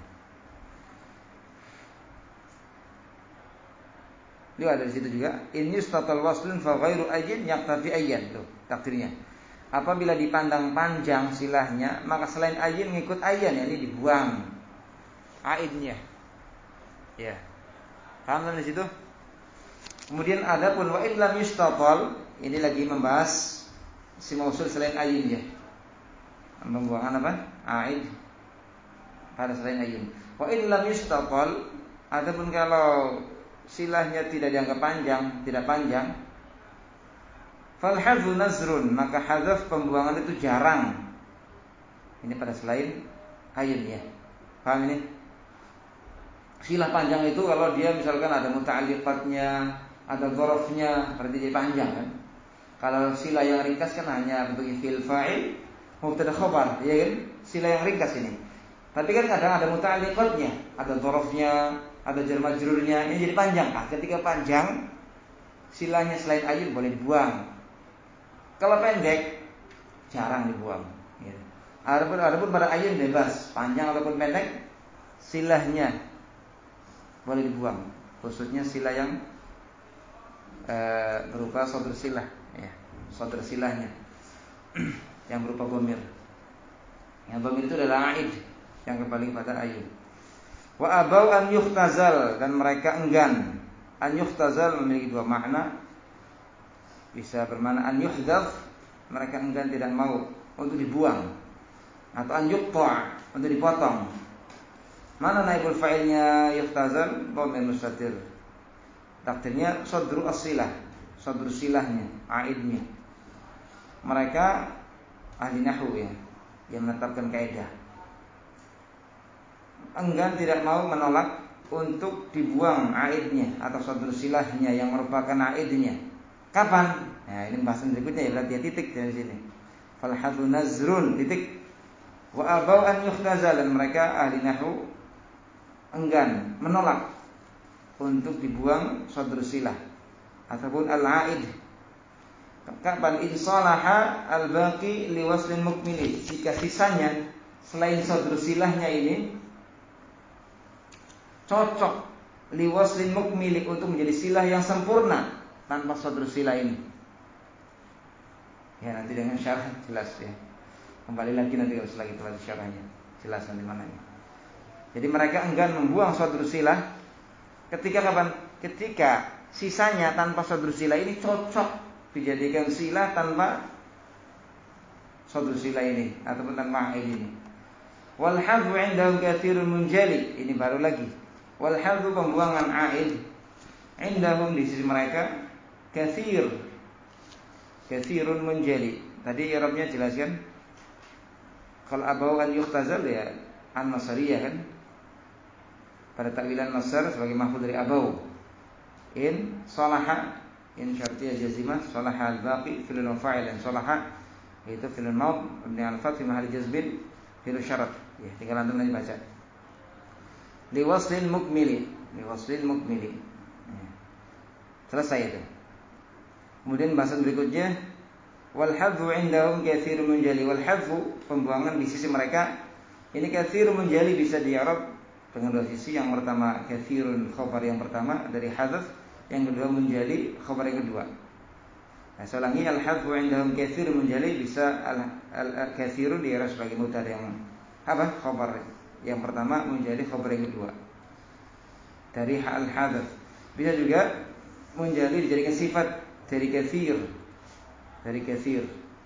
Dia ada di situ juga. In yustatal waslun fa ghairu ayyin yaktafi ayyan. Tuh, takdirnya. Apabila dipandang panjang silahnya, maka selain ayyin ngikut ayyan, ya ini dibuang aidnya. Ya. Paham di situ? Kemudian ada pun wa in lam yustatal, ini lagi membahas si mausul selain ayyin ya. Pembuangan apa? Aid pada selain ayyin. Wa in lam yustatal, adapun kalau silahnya tidak dianggap panjang, tidak panjang, fal hadzu nazrun, maka hadzaf pembuangan itu jarang. Ini pada selain ayyin ya. Paham ini? Silah panjang itu kalau dia misalkan ada muta'alliqatnya, ada dzarafnya, berarti jadi panjang kan. Kalau silah yang ringkas kan hanya bentuknya fi'il fa'il, mubtada khabar, ya kan? Silah yang ringkas ini. Tapi kan kadang ada muta'alliqatnya, ada dzarafnya, ada jar majrurnya, ini jadi panjang. Ketika panjang, silahnya selain ayyin boleh dibuang. Kalau pendek, jarang dibuang. Ya. Adapun pada ayyin bebas, panjang ataupun pendek, silahnya boleh dibuang, khususnya sila yang berupa sodr silah, ya, sodr silahnya yang berupa dhamir. Yang dhamir itu adalah aid yang kembali pada ayyin. Wa abau an yuhtazal, dan mereka enggan. An yuhtazal memiliki dua makna, bisa bermakna an yuhdaf, mereka enggan tidak mau untuk dibuang, atau an yuqta, untuk dipotong. Mana naibul fa'ilnya yuhtazal? Dhamir mustatir. Takdirnya sadru as-silah, sadru silahnya, aidnya. Mereka ahli nahwu ya, yang menetapkan kaidah. Enggan tidak mau menolak untuk dibuang aidnya atau sadru silahnya yang merupakan aidnya. Kapan? Nah, ini bahasan berikutnya ya, berarti ya titik dari sini. Fal hadzu nazrun titik. Wa abau an yuhtazal, dan mereka ahli nahwu enggan, menolak untuk dibuang sadru silah ataupun al-aid. Kapan? In salaha al-baqi liwaslin mukmili, jika sisanya selain sadru silahnya ini cocok liwaslin mukmili, untuk menjadi silah yang sempurna tanpa sadru silah ini. Ya, nanti dengan syarah jelas ya. Kembali lagi nanti kalau selagi telah syarahnya jelas nanti mananya. Jadi mereka enggan membuang sadru silah ketika kapan? Ketika sisanya tanpa sadru silah ini cocok dijadikan silah tanpa sadru silah ini ataupun tanpa aid ini. Wal hadzu 'indahum katsirun munjali, ini baru lagi. Wal hadzu pembuangan aid 'indahum di sisi mereka katsirun munjali. Tadi i'rabnya jelaskan. Kalau abau an yuhtazal ya an-masariyah kan, pada takwilan masdar sebagai mahfuz dari abau. In salaha, in syartiyah jazimah, salaha al-baqi fi'lun wa fa'il, dan salaha itu fi'lun maud mabni 'ala al-fath fi mahalli jazmin fi'l syarat. Ya, tinggal antum nanti baca. Liwaslin mukmili, liwaslin mukmili. Ya. Selesai itu. Kemudian bahasan berikutnya wal hadzu 'indahum katsirun munjali. Wal hadzu pembuangan di sisi mereka ini katsirun munjali bisa di-i'rab dengan dua sisi. Yang pertama katsirun khabar yang pertama dari hadzaf, yang kedua munjali khabar yang kedua. Nah, saya ulangi, al hadzu 'indahum katsirun munjali bisa al katsirun di-i'rab sebagai mubtada yang apa? Khabar yang pertama, munjali khabar yang kedua dari al hadzaf. Bisa juga munjali dijadikan sifat dari katsir, dari katsir.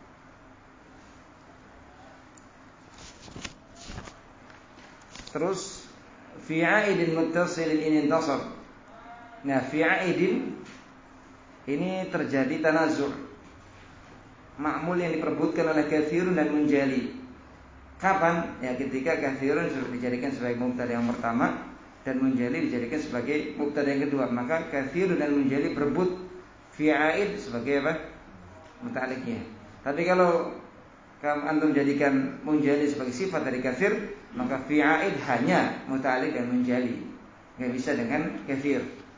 Terus fi 'aidin muttasilin in intasab. Nah, fi 'aidin ini terjadi tanazu', ma'mul yang diperebutkan oleh katsirun dan munjali. Kapan? Ya, ketika katsirun dijadikan sebagai mubtada yang pertama dan munjali dijadikan sebagai mubtada yang kedua, maka katsirun dan munjali berebut fi 'aid sebagai apa? Muta'alliqnya. Tapi kalau antum jadikan munjali sebagai sifat dari katsir, maka fi 'aid hanya muta'alliq dan munjali. Nggak bisa dengan kathir.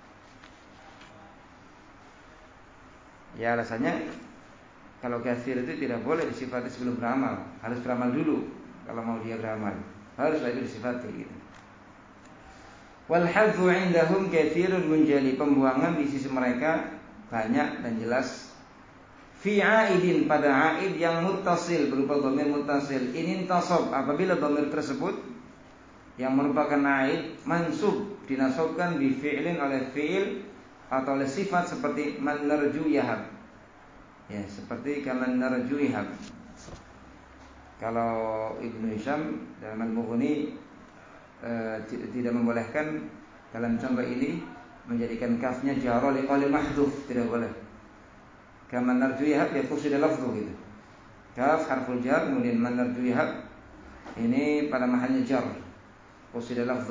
Ya alasannya kalau kathir itu tidak boleh disifati sebelum beramal, harus beramal dulu kalau mau dia beramal, harus itu disifati gitu. Wal hadzu indahum kathirun munjali, pembuangan di sisi mereka banyak dan jelas. Fi aidin, pada aid yang muttasil berupa dhamir muttasil. Ini tasab apabila dhamir tersebut yang merupakan aid mansub dinasabkan bi fi'lin oleh fi'il atau oleh sifat seperti man narju yahab. Ya, seperti kaman narju yahab. Kalau Ibnu Hisham dalam Al-Mughni tidak membolehkan dalam contoh ini menjadikan kafnya jar oleh mahdhuf, tidak boleh. Kaman narju yahab ya qusida lafdhu gitu. Kaf harful jar kemudian man narju yahab ini pada mahallnya jar. Qusida lafdhu.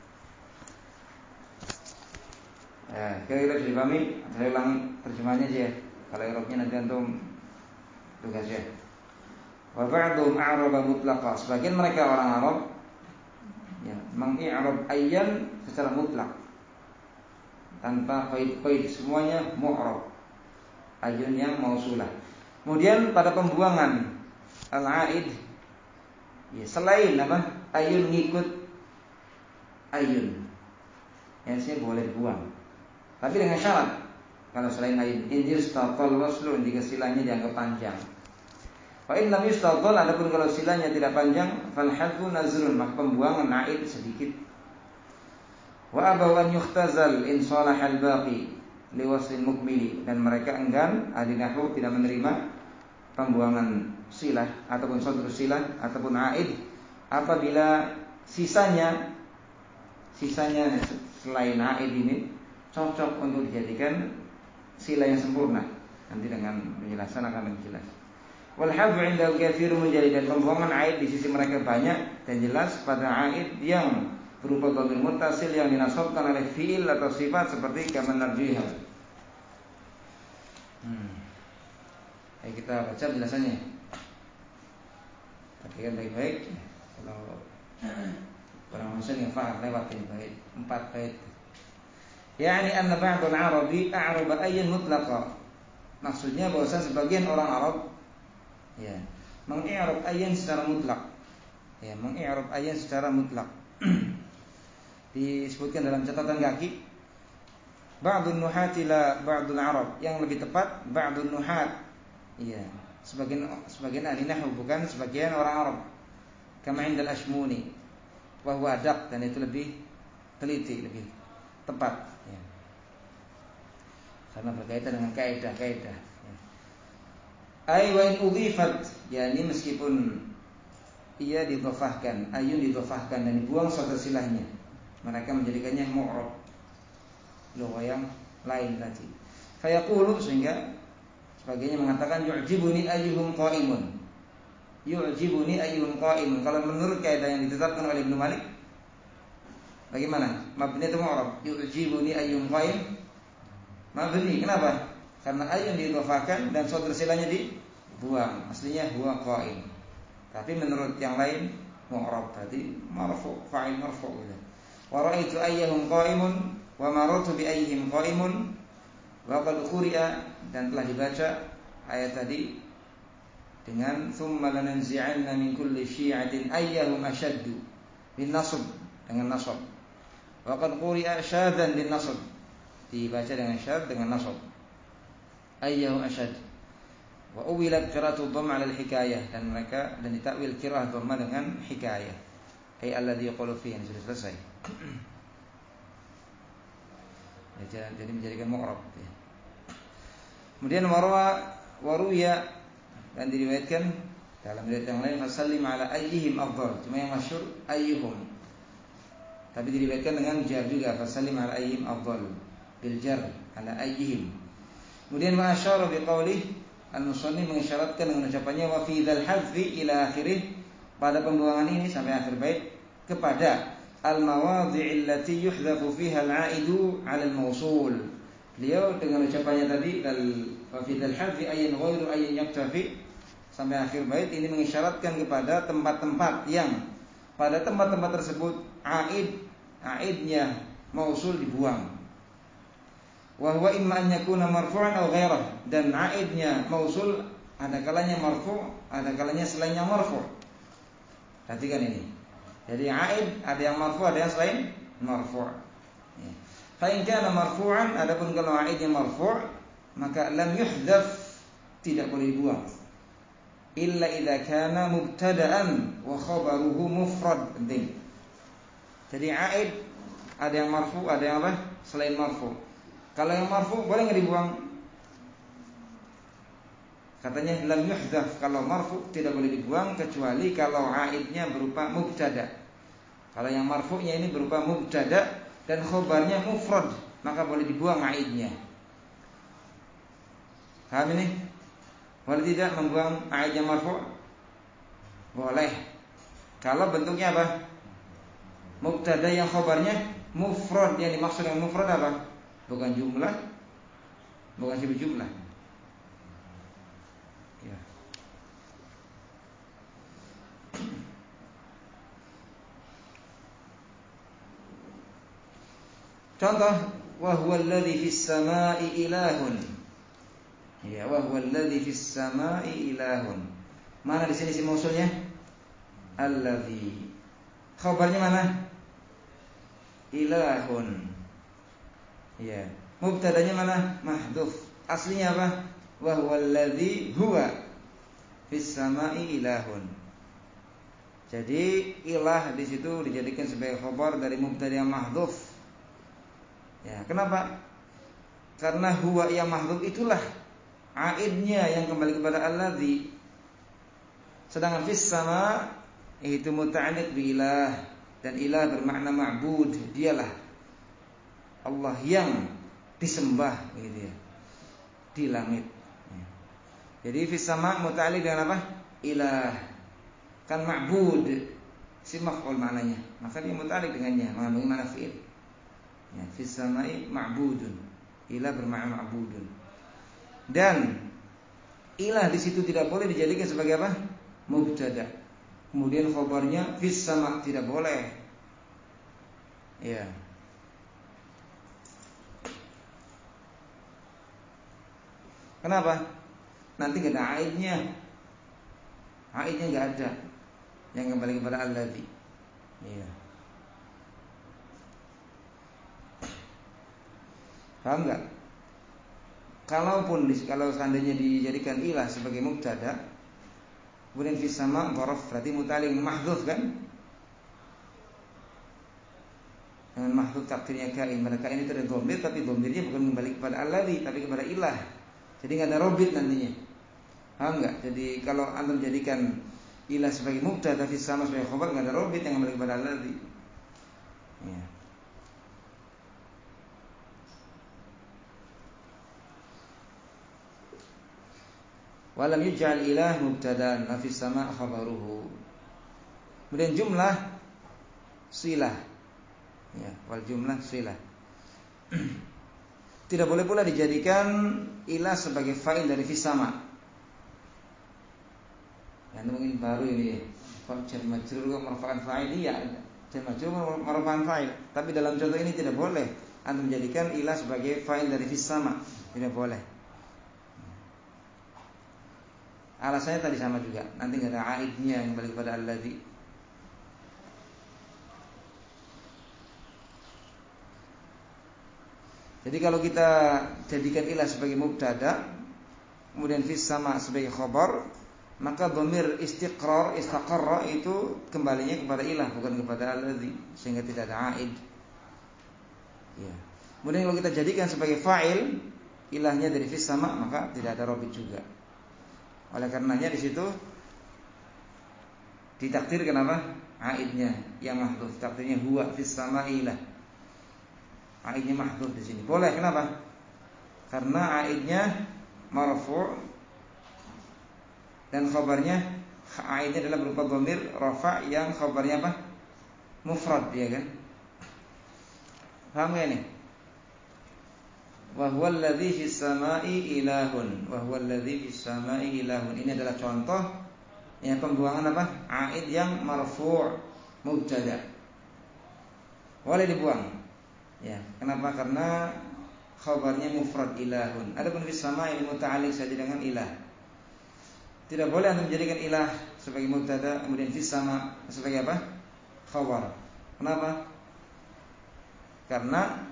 Kira-kira bisa dipahami? Saya ulang terjemahnya aja ya. Kalau i'rabnya nanti antum tugas ya. Wa ba'dhum a'raba mutlaqa. Sebagian mereka orang Arab ya, mengi'rab ayyan secara mutlak. Tanpa qaid-qaid, semuanya mu'rab. Ayun yang mausulah. Kemudian pada pembuangan al-aid ya, selain apa? Ayun ngikut ayun. Ya, saya boleh buang. Tapi dengan syarat, kalau selain ayun injistaqal waslu, jika silanya dianggap panjang. Fa in lam yustaqal, adapun kalau silanya tidak panjang, fal hadfu nazrun, maka pembuangan aid sedikit. Wa abawan yuhtazal in salahal baqi liwaslin mukmili, dan mereka enggan, ahli nahwu tidak menerima pembuangan silah ataupun sadru silah ataupun aid apabila sisanya selain aid ini cocok untuk dijadikan sila yang sempurna. Nanti dengan penjelasan akan lebih jelas. Wal hadfu 'inda al-kathir, menjadikan pembuangan aid di sisi mereka banyak dan jelas pada aid yang berupa dhamir muttasil yang dinasabkan oleh fi'il atau sifat seperti kaman narjiha. Ayo kita baca penjelasannya. Perhatikan baik-baik. Kalau orang Muslim yang faham lewat ini baik 4 bait. Yani anna ba'd al-arabi a'raba ayyan mutlaqa. Maksudnya bahwa sebagian orang Arab ya, mengi'rab ayyan secara mutlak. Ya, mengi'rab ayyan secara mutlak. Disebutkan dalam catatan kaki ba'dun nuhati la ba'dul arab, yang lebih tepat ba'dun nuhat. Iya, sebagian ahli nahwu, bukan sebagian orang Arab. Kama indal Ashmuni wa huwa adaq, dan itu lebih teliti, lebih tepat ya. Karena berkaitan dengan kaidah-kaidah ya. Ay wa in udhifat, yakni meskipun ia didhofahkan, ayun didhofahkan dan dibuang suatu silahnya, mereka menjadikannya mu'rab, lugah yang lain tadi. Fayaqulu, sehingga sebagainya mengatakan yu'jibuni ayyuhum qa'imun. Yu'jibuni ayyuhum qa'imun. Kalau menurut kaidah yang ditetapkan oleh Ibnu Malik, bagaimana? Mabni itu mu'rab. Yu'jibuni ayyuhum qa'im. Mabni. Kenapa? Karena ayyun didhofahkan dan sadr silanya dibuang. Aslinya huwa qa'im. Tapi menurut yang lain mu'rab, tadi marfu', fa'il marfu' gitu. Wa ra'aitu ayyuhum qa'imun wa marartu bi ayyihim qa'imun. Wa qad quri'a, dan telah dibaca ayat tadi dengan thumma lananzi'anna min kulli syi'atin ayyahum ashaddu bin nasb, dengan nasab. Wa qad quri'a syadan bin nasb, dibaca dengan syad dengan nasab, ayyahum ashad. Wa uwilat qira'atu dhamma 'ala al-hikayah, dan mereka dan ditakwil qira'ah dhamma dengan hikayah, ay alladhi yaqulu fihi, sudah selesai. Jadi menjadikan mu'rab ya. Kemudian waruya, dan diriwayatkan dalam riwayat yang lain fasallim ala ayyihim afdal, cuma yang masyhur ayyuhum, tapi diriwayatkan dengan jar juga, fasallim ala ayyihim afdal bil jar ala ayyihim. Kemudian wa asyara biqaulih, al-musannif mengisyaratkan dengan ucapannya wa fi dzal hadfi ila akhirih, pada pembuangan ini sampai akhir bait, kepada al-mawadhi'il lati yuhdhafu fiha al-'aidu 'ala al-mawsul. Beliau dengan ucapannya tadi wa fi dzal hadfi ayyan ghairu ayyan yaktafi sampai akhir bait ini mengisyaratkan kepada tempat-tempat yang pada tempat-tempat tersebut aidnya mausul dibuang. Wa huwa imma an yakuna marfu'an aw ghairah, dan aidnya mausul ada kalanya marfu', ada kalanya selainnya marfu'. Perhatikan ini. Jadi aid ada yang marfu', ada yang selain marfu'. Ya. Fa in kana marfu'an, adapun kalau aidnya marfu', maka lam yuhdhaf, tidak boleh dibuang. Illa idza kana mubtada'an wa khabaruhu mufrad. Penting. Jadi aid ada yang marfu', ada yang apa? Selain marfu'. Kalau yang marfu' boleh enggak dibuang? Katanya lam yuhdhaf, kalau marfu tidak boleh dibuang kecuali kalau aidnya berupa mubtada. Kalau yang marfu'nya ini berupa mubtada dan khobarnya mufrad, maka boleh dibuang aidnya. Paham ini? Boleh tidak membuang aidnya marfu'? Boleh. Kalau bentuknya apa? Mubtada yang khobarnya mufrad. Yang dimaksud dengan mufrad apa? Bukan jumlah, bukan sibuk jumlah. Ya. Contoh, wa huwa alladhi fis samai ilahun. Ya, wa huwa alladhi fis samai ilahun. Mana di sini si mausulnya? Alladhi. Khabarnya mana? Ilahun. Ya. Mubtadanya mana? Mahdhuf. Aslinya apa? Wa huwa alladhi huwa fis samai ilahun. Jadi ilah di situ dijadikan sebagai khabar dari mubtada yang mahdhuf. Ya, kenapa? Karena huwa yang mahdhuf itulah aidnya yang kembali kepada alladzi. Sedangkan fis sama itu muta'alliq bi ilah, dan ilah bermakna ma'bud, dialah Allah yang disembah gitu ya, di langit. Ya. Jadi fis sama muta'alliq dengan apa? Ilah. Kan ma'bud, si maf'ul maknanya. Maka dia muta'alliq dengannya, mengandung makna fi'il. Ya, fis samai ma'budun. Ilah bermakna ma'budun. Dan ilah di situ tidak boleh dijadikan sebagai apa? Mubtada. Kemudian khabarnya fis sama, tidak boleh. Ya. Kenapa? Nanti enggak ada aidnya. Aidnya enggak ada. Yang kembali kepada alladzi. Iya. Paham enggak? Kalau seandainya dijadikan ilah sebagai mubtada, kemudian fis sama dhorof, berarti muta'alliq mahdhuf kan? Dengan mahdhuf takdirnya kain. Mereka ini ada dhamir, tapi dhamirnya bukan kembali kepada alladzi, tapi kepada ilah. Jadi enggak ada robit nantinya. Paham enggak? Jadi kalau antum jadikan ilah sebagai mubtada, fis sama sebagai khabar, enggak ada robit yang kembali kepada alladzi. Ya. Walam yuj'al ilah mubtada'an fa fis sama' khabaruhu. Kemudian jumlah silah. Ya, wal jumlah silah. Tidak boleh pula dijadikan ilah sebagai fa'il dari fis sama'. Ya, mungkin baru ini. Jar majrur kok merupakan fa'il, ya. Jar majrur merupakan fa'il, tapi dalam contoh ini tidak boleh antum menjadikan ilah sebagai fa'il dari fis sama'. Tidak boleh. Alasannya tadi sama juga. Nanti enggak ada aidnya yang kembali kepada alladzi. Jadi kalau kita jadikan ilah sebagai mubtada, kemudian fis sama sebagai khabar, maka dhamir istiqrar, istaqarra itu kembalinya kepada ilah, bukan kepada alladzi, sehingga tidak ada aid. Ya. Kemudian kalau kita jadikan sebagai fa'il, ilahnya dari fis sama, maka tidak ada robit juga. Oleh karenanya di situ ditakdirkan apa? Aidnya yang mahdhuf, takdirnya huwa fis sama'i ilah. Aidnya mahdhuf di sini. Boleh, kenapa? Karena aidnya marfu' dan khabarnya aidnya adalah berupa dhamir rafa' yang khabarnya apa? Mufrad, ya kan? Paham enggak ini? Wa huwal ladzi fis samai ilahun. Wa huwal ladzi fis samai ilahun. Ini adalah contoh ya pembuangan apa? Aid yang marfu' mubtada. Boleh dibuang. Ya, kenapa? Karena khabarnya mufrad ilahun. Adapun fis sama ini muta'alliq saja dengan ilah. Tidak boleh antum menjadikan ilah sebagai mubtada, kemudian fis sama sebagai apa? Khabar. Kenapa? Karena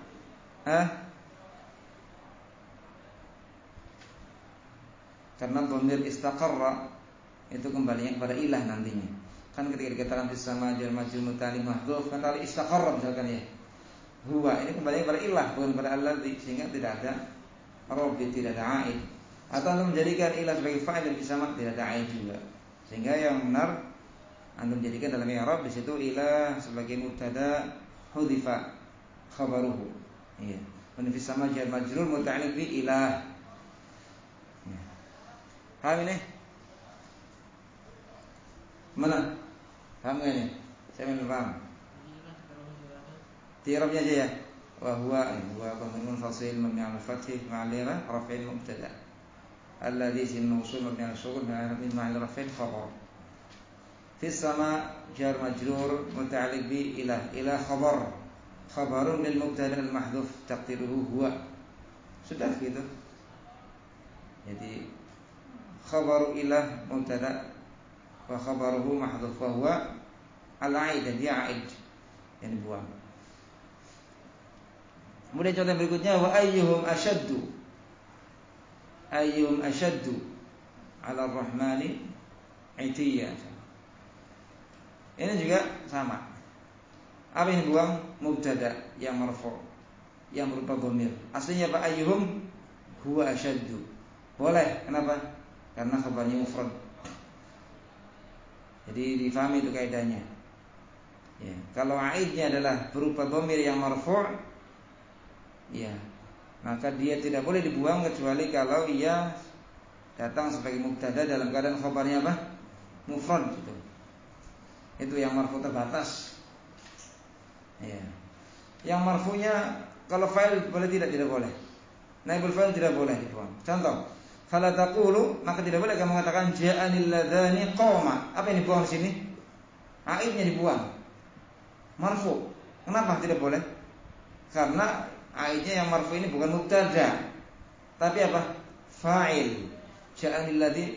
dhamir istaqarra itu kembalinya kepada ilah nantinya. Kan ketika dikatakan fis sama jar majrur muta'alliq mahdhuf, kata istaqarra misalkan ya. Huwa ini kembali kepada ilah, bukan kepada alladzi, sehingga tidak ada rabb, tidak ada aid. Atau antum menjadikan ilah sebagai fa'il dan fis sama tidak ada aid juga. Sehingga yang benar antum menjadikan dalam i'rab di situ ilah sebagai mubtada hudhifa khabaruhu. Iya. Dan fis sama jar majrur muta'alliq bi ilah. Ya. Paham ini? Mana? Paham enggak ini? Saya belum paham. I'rabnya aja ya. Wa huwa dhamirun fasil mabni 'ala al-fath ma'al raf'il mubtada. Alladhi ism mawsul mabni 'ala al-sukun ma'al raf'il khabar. Fis sama jar majrur muta'alliq bi ilah. Ilah khabar. Khabarun lil mubtada al-mahdhuf taqdiruhu huwa. Sudah gitu. Jadi khabaru ilah mubtada wa khabaruhu mahdhuf wa huwa al-aid, dia aid yang dibuang. Kemudian contoh berikutnya wa ayyuhum ashaddu 'ala ar-rahmani 'itiyya. Ini juga sama. Apa yang dibuang? Mubtada yang marfu' yang berupa dhamir. Aslinya apa? Ayyuhum huwa ashaddu. Boleh, kenapa? Karena khabarnya mufrad. Jadi difahami itu kaidahnya. Ya, kalau aidnya adalah berupa dhamir yang marfu', ya, maka dia tidak boleh dibuang kecuali kalau ia datang sebagai mubtada dalam keadaan khabarnya apa? Mufrad gitu. Itu yang marfu terbatas. Ya. Yang marfunya kalau fa'il boleh tidak boleh. Naibul fa'il tidak boleh dibuang. Contoh, fala taqulu, maka tidak boleh kamu mengatakan ja'anil ladzani qama. Apa yang dibuang di sini? Aidnya dibuang. Marfu. Kenapa tidak boleh? Karena aidnya yang marfu ini bukan mubtada, tapi apa? Fa'il. Ja'anil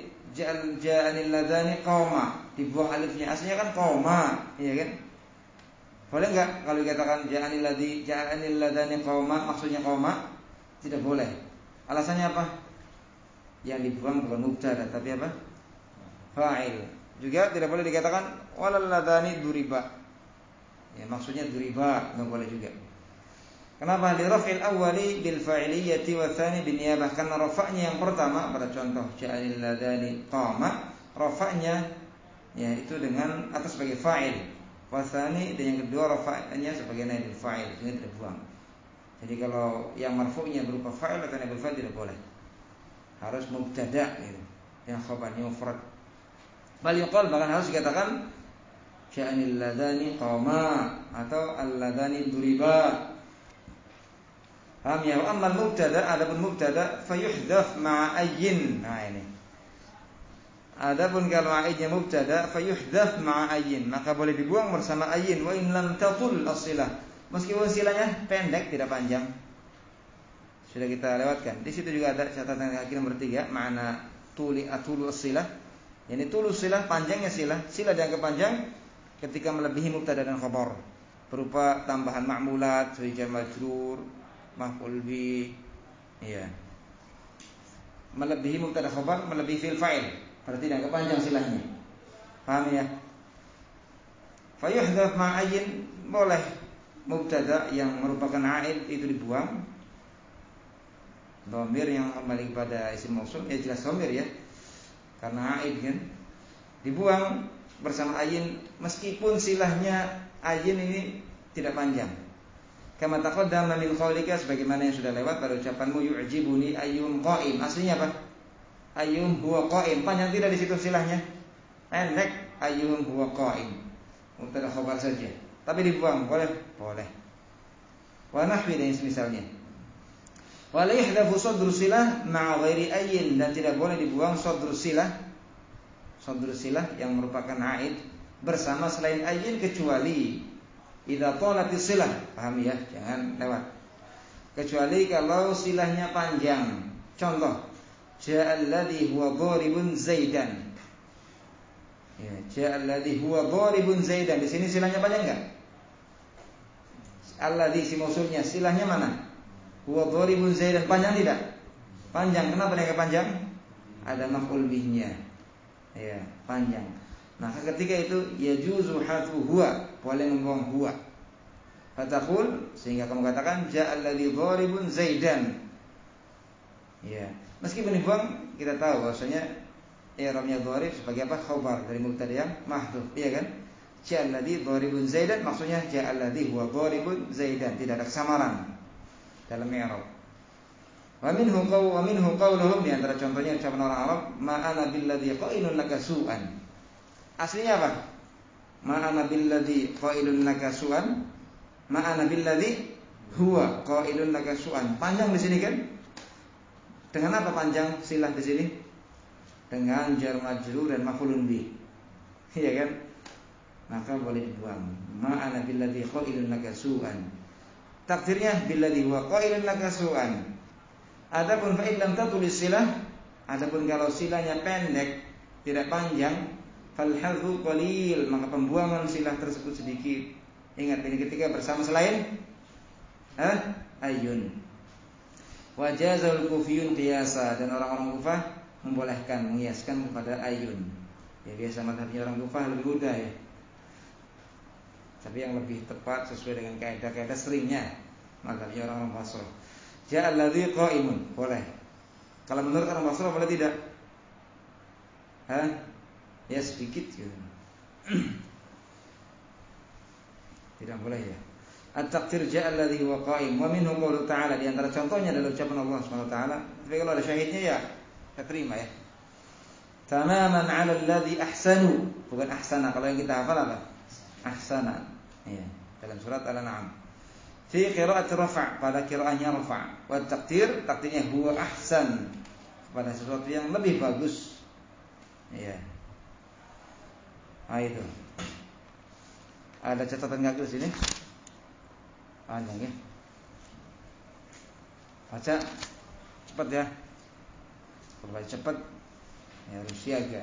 ladzani qama. Dibuang alifnya. Aslinya kan qama, iya kan? Boleh enggak kalau dikatakan ja'anil ladzani qama, maksudnya qama? Tidak boleh. Alasannya apa? Yang dibuang bukan mubtada, tapi apa? Fa'il. Juga tidak boleh dikatakan walal ladzani duriba. Ya, maksudnya duriba, enggak boleh juga. Kenapa? Li raf'il awwali bil fa'iliyyati wa tsani bin niyabah. Karena rafa'nya yang pertama pada contoh ja'alil ladani qama, rafa'nya ya itu dengan atas sebagai fa'il. Wa tsani dan yang kedua rafa'nya sebagai naibul fa'il, sehingga tidak buang. Jadi kalau yang marfu'nya berupa fa'il atau naibul fa'il tidak boleh. Harus mubtada gitu. Yang khabarnya mufrad. Bal yuqal, bahkan harus dikatakan ja'alil ladani qama atau al-ladani duriba. Paham ya? Ammal mubtada, adapun mubtada fayuhdhaf ma'a ayyin. Nah ini. Adapun kalau aidnya mubtada fayuhdhaf ma'a ayyin, maka boleh dibuang bersama ayyin wa in lam tatul as-silah. Meskipun silahnya pendek, tidak panjang. Sudah kita lewatkan. Di situ juga ada catatan kaki nomor 3, makna atulu as-silah. Yani tulu silah, panjangnya silah. Silah dianggap panjang ketika melebihi mubtada dan khabar. Berupa tambahan ma'mulat, jar majrur, maf'ul bi, ya. Melebihi mubtada khabar, melebihi fi'il fa'il. Berarti agak panjang silahnya. Paham ya? Fayuhdhaf ma'ayyin, boleh mubtada yang merupakan aid itu dibuang. Dhamir yang kembali kepada isim mausul, ya jelas dhamir ya. Karena aid kan. Dibuang bersama ayyin meskipun silahnya ayyin ini tidak panjang. Kama taqaddama min qaulika, sebagaimana yang sudah lewat pada ucapanmu yu'jibuni ayyum qa'im. Aslinya apa? Ayyum huwa qa'im. Panjang tidak di situ silahnya? Pendek, ayyum huwa qa'im. Mubtada khabar saja. Tapi dibuang boleh? Boleh. Wa nahwi dan misalnya. Wa la yahdhafu sadru silah ma'a ghairi ayyin, dan tidak boleh dibuang sadru silah. Sadru silah yang merupakan aid bersama selain ayyin kecuali idza talatis silah, paham ya, jangan lewat. Kecuali kalau silahnya panjang. Contoh, ja'alladzi huwa dharibun Zaidan. Ya, ja'alladzi huwa dharibun Zaidan. Di sini silahnya panjang enggak? Alladzi si mausulnya, silahnya mana? Huwa dharibun Zaidan, panjang tidak? Panjang. Kenapa dia panjang? Ada maf'ul bihnya. Ya, panjang. Maka ketika itu yajuzu hadfu huwa, boleh membuang huwa. Fataqul, sehingga kamu katakan ja'alladzi dharibun Zaidan. Ya, meskipun dibuang, kita tahu bahwasanya i'rabnya dharib sebagai apa? Khabar dari mubtada yang mahdhuf, iya kan? Ja'alladzi dharibun Zaidan, maksudnya ja'alladzi huwa dharibun Zaidan, tidak ada kesamaran dalam i'rab. Wa minhu qauluhum, di antara contohnya ucapan orang Arab, ma ana billadzi qailun laka su'an. Aslinya apa? Ma ana billadzi qailun laka su'an. Ma ana billadzi huwa qailun laka su'an. Panjang di sini kan? Dengan apa panjang silah di sini? Dengan jar majrur dan maf'ulun bih. Iya kan? Maka boleh dibuang. Ma ana billadzi qailun laka su'an. Takdirnya billadzi huwa qailun laka su'an. Adapun fa in lam tatul silah, adapun kalau silahnya pendek, tidak panjang, fal hadhu qalil, maka pembuangan silah tersebut sedikit. Ingat ini ketika bersama selain ayun. Wajazal kufiyun qiyasa, dan orang-orang Kufah membolehkan mengiaskan kepada ayun. Ya biasa mazhabnya orang Kufah lebih mudah ya. Tapi yang lebih tepat sesuai dengan kaidah-kaidah seringnya mazhabnya orang-orang Basrah. Ja'alladzi qa'imun, boleh. Kalau menurut orang Basrah boleh tidak? Ya sedikit gitu. Tidak boleh ya. At-taqdir ja'alladzi huwa qa'im, wa minhu qaulu ta'ala, di antara contohnya adalah ucapan Allah Subhanahu wa taala. Tapi kalau ada syahidnya ya kita terima ya. Tamaman 'ala alladzi ahsanu, bukan ahsana. Kalau yang kita hafal apa? Ahsana. Ya, dalam surat Al-An'am. Fi qira'at rafa', pada qira'ahnya rafa'. Wa taqdir, takdirnya huwa ahsan, pada sesuatu yang lebih bagus. Ya. Itu. Ada catatan enggak di sini? Panjang ya. Baca cepat ya. Kalau baca cepat ya harus siaga.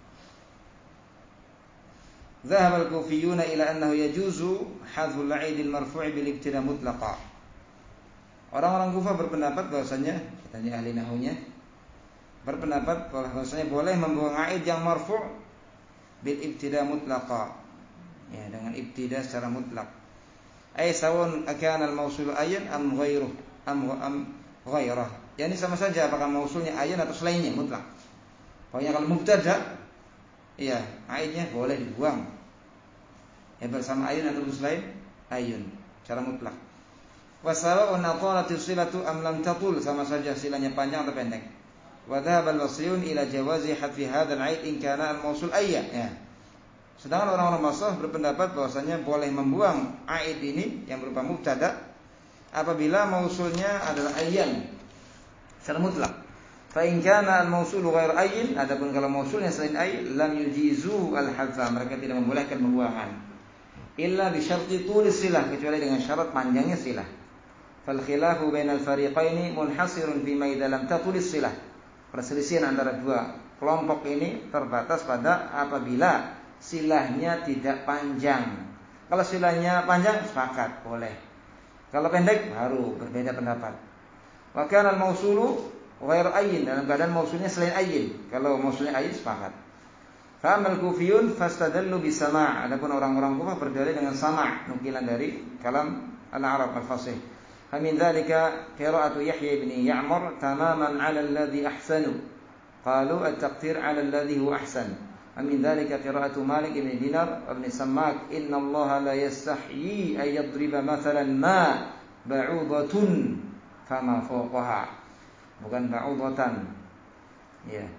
Dhahab al-Kufiyuna ila annahu yajuzu hadhfu al-'aid al-marfu' bil ibtida mutlaqa. Orang-orang Kufah berpendapat bahwasanya, katanya ahli nahwunya, berpendapat bahwasanya boleh membuang aid yang marfu' bil ibtida mutlaqa. Ya, dengan ibtida secara mutlak. Ai sawun akana al-mausul ayyan am ghairuh am ghairah. Yani sama saja apakah mausulnya ayyan atau selainnya, mutlak. Pokoknya kalau mubtada, iya, aidnya boleh dibuang. Ya bersama ayun atau selain ayun, secara mutlak. Wasawa'un atalatis silatu am lam tatul, sama saja silanya panjang atau pendek. Wa dhahaba al-basriyun ila jawazi hadfi hadzal aid in kana al-mausul ayya. Ya. Sedangkan orang-orang Basrah berpendapat bahwasanya boleh membuang aid ini yang berupa mubtada apabila mausulnya adalah ayyan secara mutlak. Fa in kana al-mausulu ghairu ayyin, adapun kalau mausulnya selain ayyin, lam yujizu al-hadza, mereka tidak membolehkan pembuangan. Illa bi syarti tulis silah, kecuali dengan syarat panjangnya silah. Fal khilafu bainal fariqaini munhasirun fi ma idza lam tatulis silah. Perselisihan antara dua kelompok ini terbatas pada apabila silahnya tidak panjang. Kalau silahnya panjang sepakat boleh. Kalau pendek baru berbeda pendapat. Wa kana al-mausulu ghairu ayyin, dalam keadaan mausulnya selain ayyin. Kalau mausulnya ayyin sepakat. Fa'amal kufiyun fastadallu bisama'. Adapun orang-orang Kufah berdalil dengan sama', nukilan dari kalam al-Arab al-fasih. Famin dzalika qira'atu Yahya bin Ya'mar tamaman 'ala alladhi ahsanu. Qalu at-taqdir 'ala alladhi huwa ahsan. Famin dzalika qira'atu Malik bin Dinar ibn Sammak, inna Allah la yastahyi ay yadriba mathalan ma ba'udatun fama fawqaha. Bukan ba'udatan. Ya.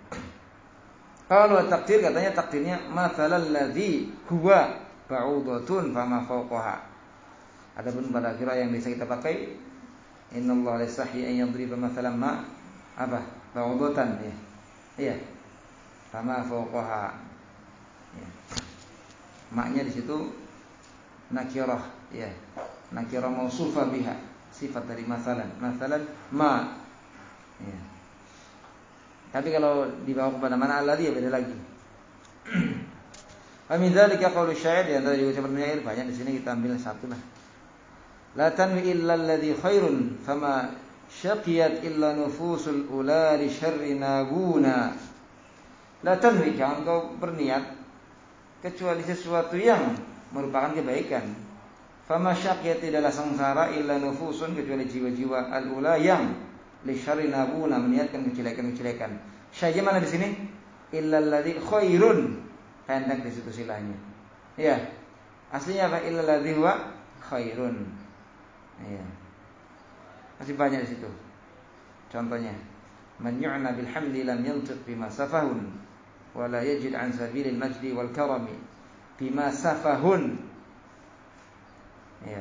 Kalau takdir, katanya takdirnya mathalal ladzi huwa ba'udatun fama fawqaha. Adapun pada qiraah yang bisa kita pakai, innallaha la yastahyi an yadriba mathalan ma apa? Ba'udatan ya. Iya. Fama fawqaha. Ya. Maknya di situ nakirah. Ya, nakirah mausufah biha, sifat dari masalan ma. Ya. Tapi kalau dibawa kepada mana alladhi ya beda lagi. Wa min dzalika qaulu syair, di antara juga ucapan penyair banyak di sini, kita ambil satu lah. La tanwi illa alladhi khairun fama syaqiyat illa nufusul ula li syarri nabuna. La tanwi, jangan kau berniat kecuali sesuatu yang merupakan kebaikan. Fama syaqiyat, tidaklah sengsara illa nufusun, kecuali jiwa-jiwa al-ula yang li syarri nabuna, meniatkan kejelekan-kejelekan. Syai mana di sini? Illa alladhi khairun, pendek di situ silanya. Ya. Aslinya apa? Illa alladhi huwa khairun. Ya. Masih banyak di situ. Contohnya, man yu'na bil hamdi lam yantiq bima safahun wa la yajid an sabilil majdi wal karami bima safahun. Ya.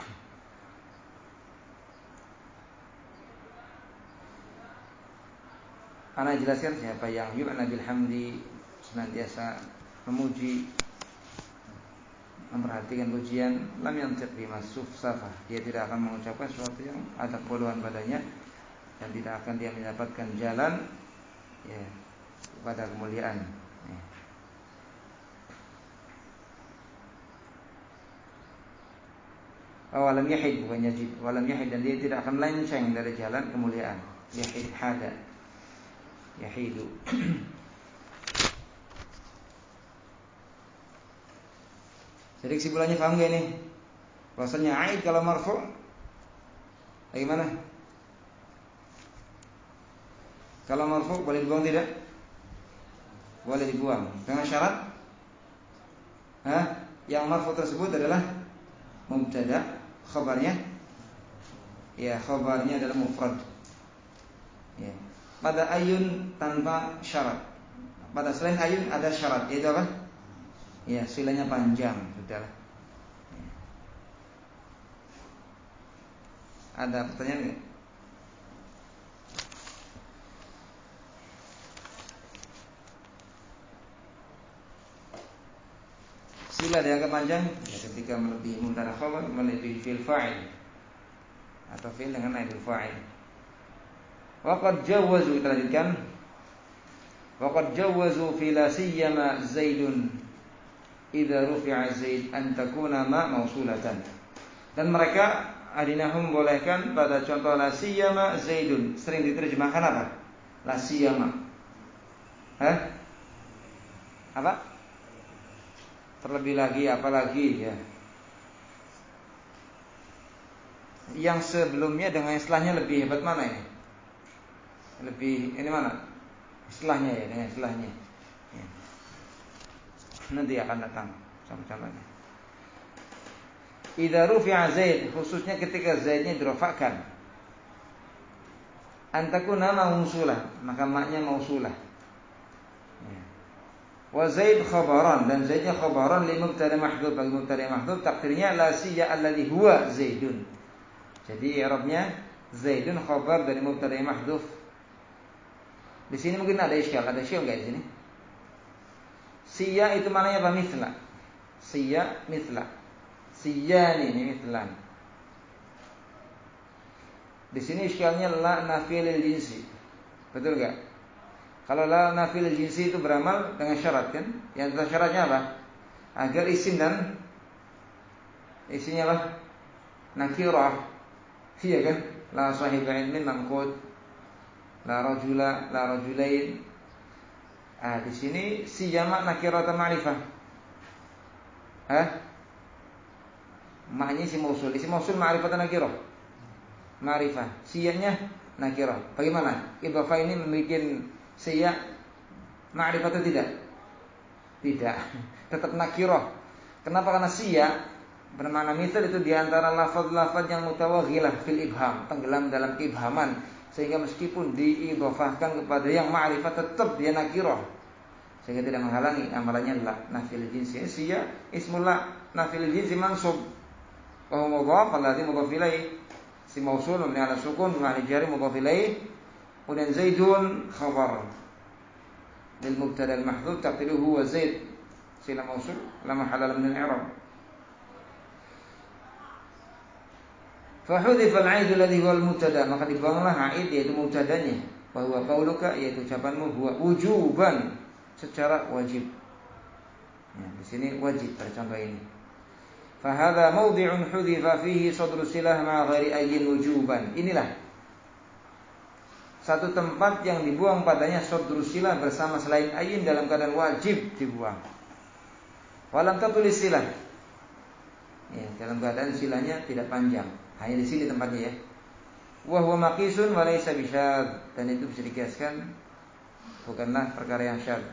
Ana jelaskan siapa yang yu'na bil hamdi, senantiasa memuji, memperhatikan pujian, lam yantiq bima safah, dia tidak akan mengucapkan sesuatu yang ada kebodohan padanya, dan tidak akan dia mendapatkan jalan ya kepada kemuliaan. Ya. Walam yahid, bukan yajid, walam yahid, dan dia tidak akan melenceng dari jalan kemuliaan. Yahid hada, yahidu. Jadi kesimpulannya paham gak ini? Bahasanya aid kalau marfu' bagaimana? Kalau marfu' boleh dibuang tidak? Boleh dibuang. Dengan syarat yang marfu' tersebut adalah mubtada, khabarnya ya khabarnya adalah mufrad. Ya. Pada ayun tanpa syarat. Pada selain ayun ada syarat, yaitu apa? Ya, silanya panjang, sudah. Ya. Ada pertanyaan enggak? Sila dianggap panjang ya, ketika melebihi mubtada khabar, melebihi fi'il fa'il atau fi'il dengan naibul fa'il. Waqad jawazu, kita lanjutkan. Waqad jawazu fi la siyama Zaidun idza rufi'a Zaid an takuna ma mausulatan. Dan mereka adinahum bolehkan pada contoh la siyama Zaidun, sering diterjemahkan apa? La siyama. Apa? Terlebih lagi, apalagi ya. Yang sebelumnya dengan istilahnya lebih hebat mana ini? Lebih ini mana? Istilahnya ya, dengan istilahnya. Ya. Nanti akan datang sama-samanya. Idza rufi'a Zaid, khususnya ketika Zaidnya dirafa'kan. Antakuna mausulah, maka maknya mausulah. Ya. Wa Zaid khabaran, dan Zaidnya khabaran li mubtada mahdhuf, bagi mubtada mahdhuf takdirnya la siyya alladhi huwa Zaidun. Jadi i'rabnya Zaidun khabar dari mubtada mahdhuf. Di sini mungkin ada isyal enggak di sini? Siya itu maknanya apa? Mithla. Siya mithla. Siyani ini mithlan. Di sini isyalnya la nafil jinsi. Betul enggak? Kalau la nafil jinsi itu beramal dengan syarat kan? Yang syaratnya apa? Agar isim dan isinya apa? Nakirah. Iya kan? La sahiba ilmin mamqud. La rajula, la rajulain. Di sini siyama nakiratan ma'rifah. Maknanya isim mausul. Isim mausul ma'rifatan nakirah. Ma'rifah. Siyanya nakirah. Bagaimana? Idhafah ini membuat siya ma'rifah atau tidak? Tidak. Tetap nakirah. Kenapa? Karena siya bermakna misal itu diantara lafaz-lafaz yang mutawaghilah fil ibham, tenggelam dalam keibhaman. Sehingga meskipun diidhafahkan kepada yang ma'rifah tetap dia nakirah, sehingga tidak menghalangi amalannya la nafil jinsi. Siya ismul la nafil jinsi mansub wa huwa mudhaf alladhi mudhaf ilaih, si mausul mabni ala sukun ma'al jari mudhaf ilaih. Kemudian Zaidun khabar lil mubtada al mahdhuf taqdiruhu huwa Zaid, sila mausul la mahalla min al i'rab. Fa hudhifa al-'aid alladhi huwa al-mubtada, maka dibuanglah aid yaitu mubtadanya. Wa huwa qauluka, yaitu ucapanmu, huwa wujuban, secara wajib. Ya, di sini wajib pada contoh ini. Fa hadza mawdhi'un hudhifa fihi sadru silah ma ghairi ayyin wujuban. Inilah satu tempat yang dibuang padanya sadru silah bersama selain ayyin dalam keadaan wajib dibuang. Walam tatulis silah. Ya, dalam keadaan silahnya tidak panjang. Hanya di sini tempatnya ya. Wa huwa maqisun wa laysa bisyadz, dan itu bisa dikiaskan, bukanlah perkara yang syadz.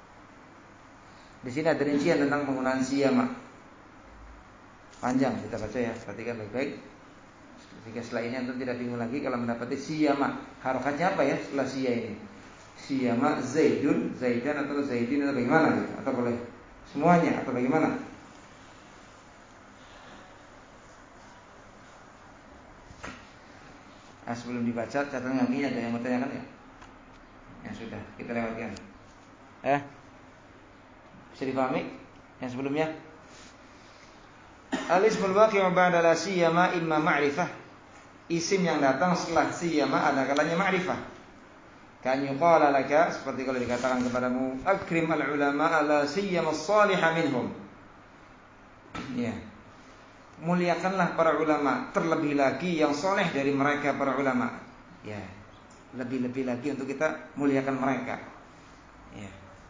Di sini ada rincian tentang penggunaan siyama. Panjang kita baca ya, perhatikan baik-baik. Jika setelah ini antum tidak bingung lagi kalau mendapati siyama. Harokatnya apa ya setelah siya ini? Siyama zaidun, zaidan atau zaidin atau bagaimana gitu? Atau boleh semuanya atau bagaimana? Sebelum dibaca catatan kami ada yang bertanyakan ya? Ya sudah, kita lewatkan. Bisa dipahami yang sebelumnya? Al-ismul waqi'u ba'da la siyama imma ma'rifah. Isim yang datang setelah siyama ada kalanya ma'rifah. Kan yuqala laka, seperti kalau dikatakan kepadamu, akrim al-ulama ala siyama as-salihah minhum. Ya. Muliakanlah para ulama, terlebih lagi yang soleh dari mereka para ulama. Ya. Lebih-lebih lagi untuk kita muliakan mereka. Ya.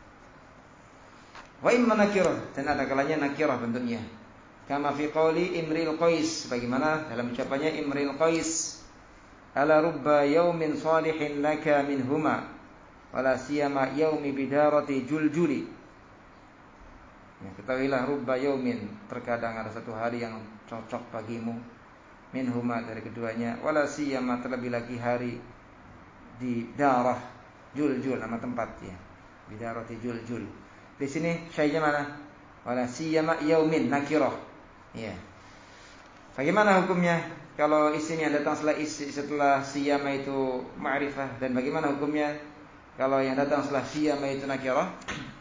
Wa imma nakirah, dan ada kalanya nakirah bentuknya. Kama fi qawli Imril Qais, bagaimana dalam ucapannya Imril Qais, ala rubba yaumin salihin laka minhuma wala siyama yaumi bidarati juljuli. Ya, ketahuilah rubba yaumin, terkadang ada satu hari yang cocok bagimu, minhuma dari keduanya, wala siyama terlebih lagi hari di darah juljul, nama tempat ya, bidarati juljul. Di sini syai'nya mana? Wala siyama yaumin nakirah. Ya. Bagaimana hukumnya kalau isim yang datang setelah siyama itu ma'rifah, dan bagaimana hukumnya kalau yang datang setelah siyama itu nakirah?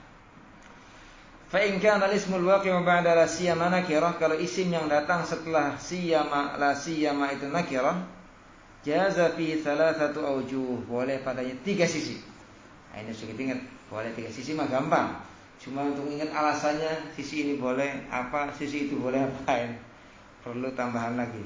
Fa in kana al-ismul waqi'u ba'da la siyama nakirah, kalau isim yang datang setelah siyama la siyama itu nakirah, jaza fi thalathatu awjuh, boleh padanya 3 sisi. Nah, ini sedikit ingat, boleh 3 sisi mah gampang. Cuma untuk ingat alasannya, sisi ini boleh apa, sisi itu boleh apa, perlu tambahan lagi.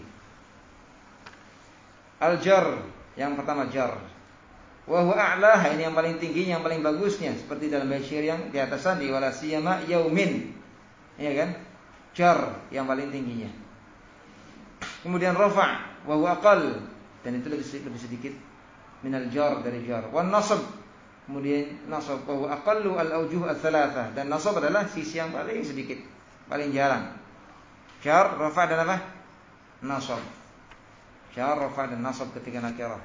Al-jar, yang pertama jar. Wa huwa a'lah, ini yang paling tingginya, yang paling bagusnya, seperti dalam bait syair yang di atas tadi, wala siyama yaumin. Iya kan? Jar yang paling tingginya. Kemudian rafa', wa huwa aqall, dan itu lebih sedikit minal jar, dari jar. Wan nasab, kemudian nasab, wa huwa aqallu al-awjuh ats-tsalatsah, dan nasab adalah sisi yang paling sedikit, paling jarang. Jar, rafa' dan apa? Nasab. Jar, rafa' dan nasab ketika nakirah.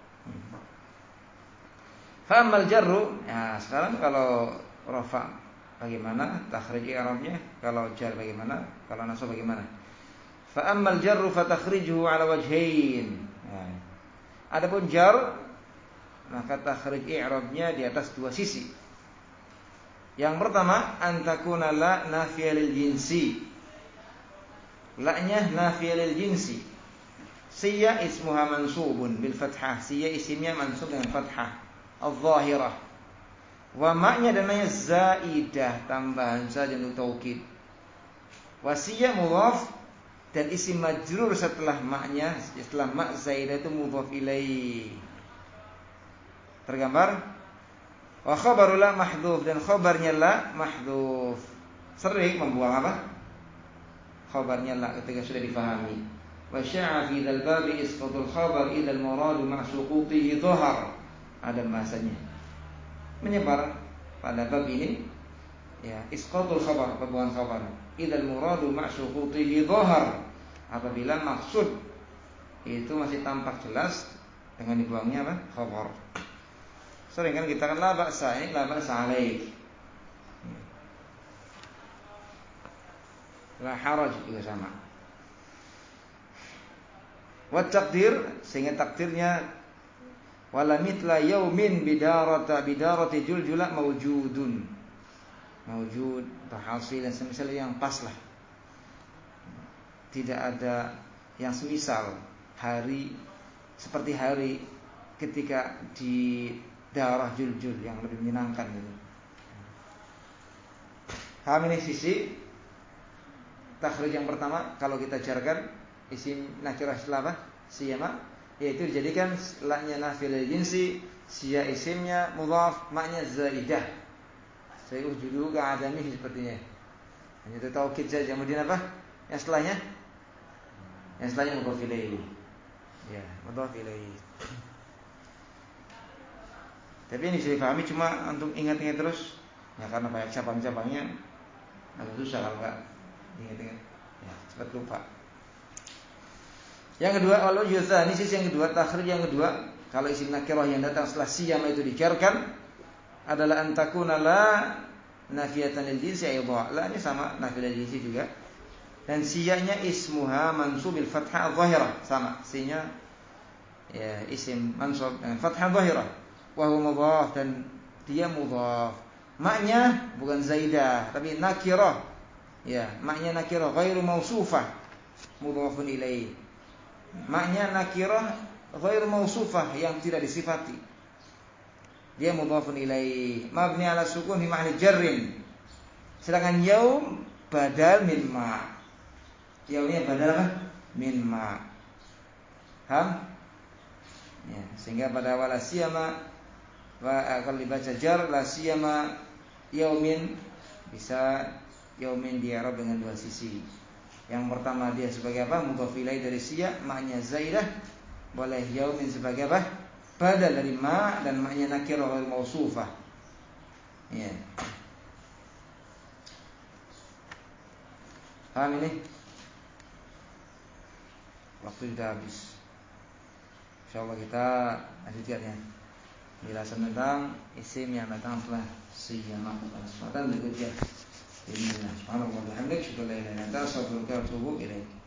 Fa ammal jarru, ya sekarang kalau rafa' bagaimana takhrij i'rabnya, kalau jar bagaimana, kalau nasab bagaimana? Fa ammal jarru fa takhrijuhu ala wajhain. Ya. Adapun jar, maka takhrij i'rabnya di atas 2 sisi. Yang pertama, antakuna la nafiyah lil jinsi. La-nya nafiyah lil jinsi. Siya ismuha mansubun bil fathah. Siya isimnya mansub dengan fathah al-zahirah. Wa ma'nya dan ma'nya zaidah, tambahan saja untuk taukid. Wa siya mudhaf, dan isim majrur setelah ma'nya, setelah ma' zaidah itu mudhaf ilaih. Tergambar? Wa khabaru la mahdhuf, dan khabarnya la mahdhuf. Sering membuang apa? Khabarnya la ketika sudah difahami. Wa sya'a fi dzal babi isqatul khabar idza al muradu ma' suqutihi dhahar. Ada bahasanya. Menyebar pada bab ini ya, isqatul khabar, pembuangan khabar. Idza al muradu ma' suqutihi dhahar. Apabila maksud itu masih tampak jelas dengan dibuangnya apa? Khabar. Sering kan kita kan la ba'sa, ini la ba'sa alaik. La haraj juga sama. Wa taqdir, sehingga takdirnya wala mithla yaumin bidarati juljula mawjudun. Mawjud, berhasil dan semisal yang pas lah. Tidak ada yang semisal hari seperti hari ketika di daerah Juljul yang lebih menyenangkan gitu. Ini sisi takhrij yang pertama kalau kita jarkan isim nakirah setelah apa? Siyama, yaitu dijadikan la-nya nafi lil jinsi, siya isimnya mudhaf, maknya zaidah. Saya ujudu ke adami sepertinya. Hanya itu taukid saja. Kemudian apa? Yang setelahnya? Yang setelahnya mudhaf ilaihi. Ya, mudhaf ilaihi. Tapi ini bisa dipahami cuma untuk ingat-ingat terus. Ya karena banyak cabang-cabangnya agak susah kalau enggak ingat-ingat. Ya, cepat lupa. Yang kedua, al-wajhu tsani, sisi yang kedua, takhrij yang kedua, kalau isim nakirah yang datang setelah siyama itu dijarkan adalah antakuna la nafiyatan lil jinsi aidha. La ini sama nafi lil jinsi juga. Dan siyanya ismuha mansub bil fathah dhahirah, sama. Sinya ya isim mansub dengan fathah dhahirah. Wa huwa mudhaf dan dia mudhaf. Maknya bukan zaidah tapi nakirah. Ya, maknya nakirah ghairu mausufah. Mudhafun ilaih. Maknya nakirah ghairu mausufah yang tidak disifati. Dia mudhafun ilaih, mabni ala sukun fi ma'ni jarrin. Sedangkan yaum badal min ma. Yaumnya badal apa? Min ma. Paham? Ya, sehingga pada wala siyama kalau dibaca jar la siyama yaumin bisa yaumin di'rab dengan dua sisi. Yang pertama dia sebagai apa? Mudhaf ilaih dari siya, maknya zaidah. Boleh yaumin sebagai apa? Badal dari ma dan maknya nakirah wal mausufah. Ya. Paham ini? Waktu sudah habis. Insyaallah kita lanjutkan ya. Penjelasan tentang isim yang datang setelah siyama pada kesempatan berikutnya. Bismillah. Subhanallah wa bihamdihi, asyhadu an la ilaha illa anta, astaghfiruka wa atubu ilaik.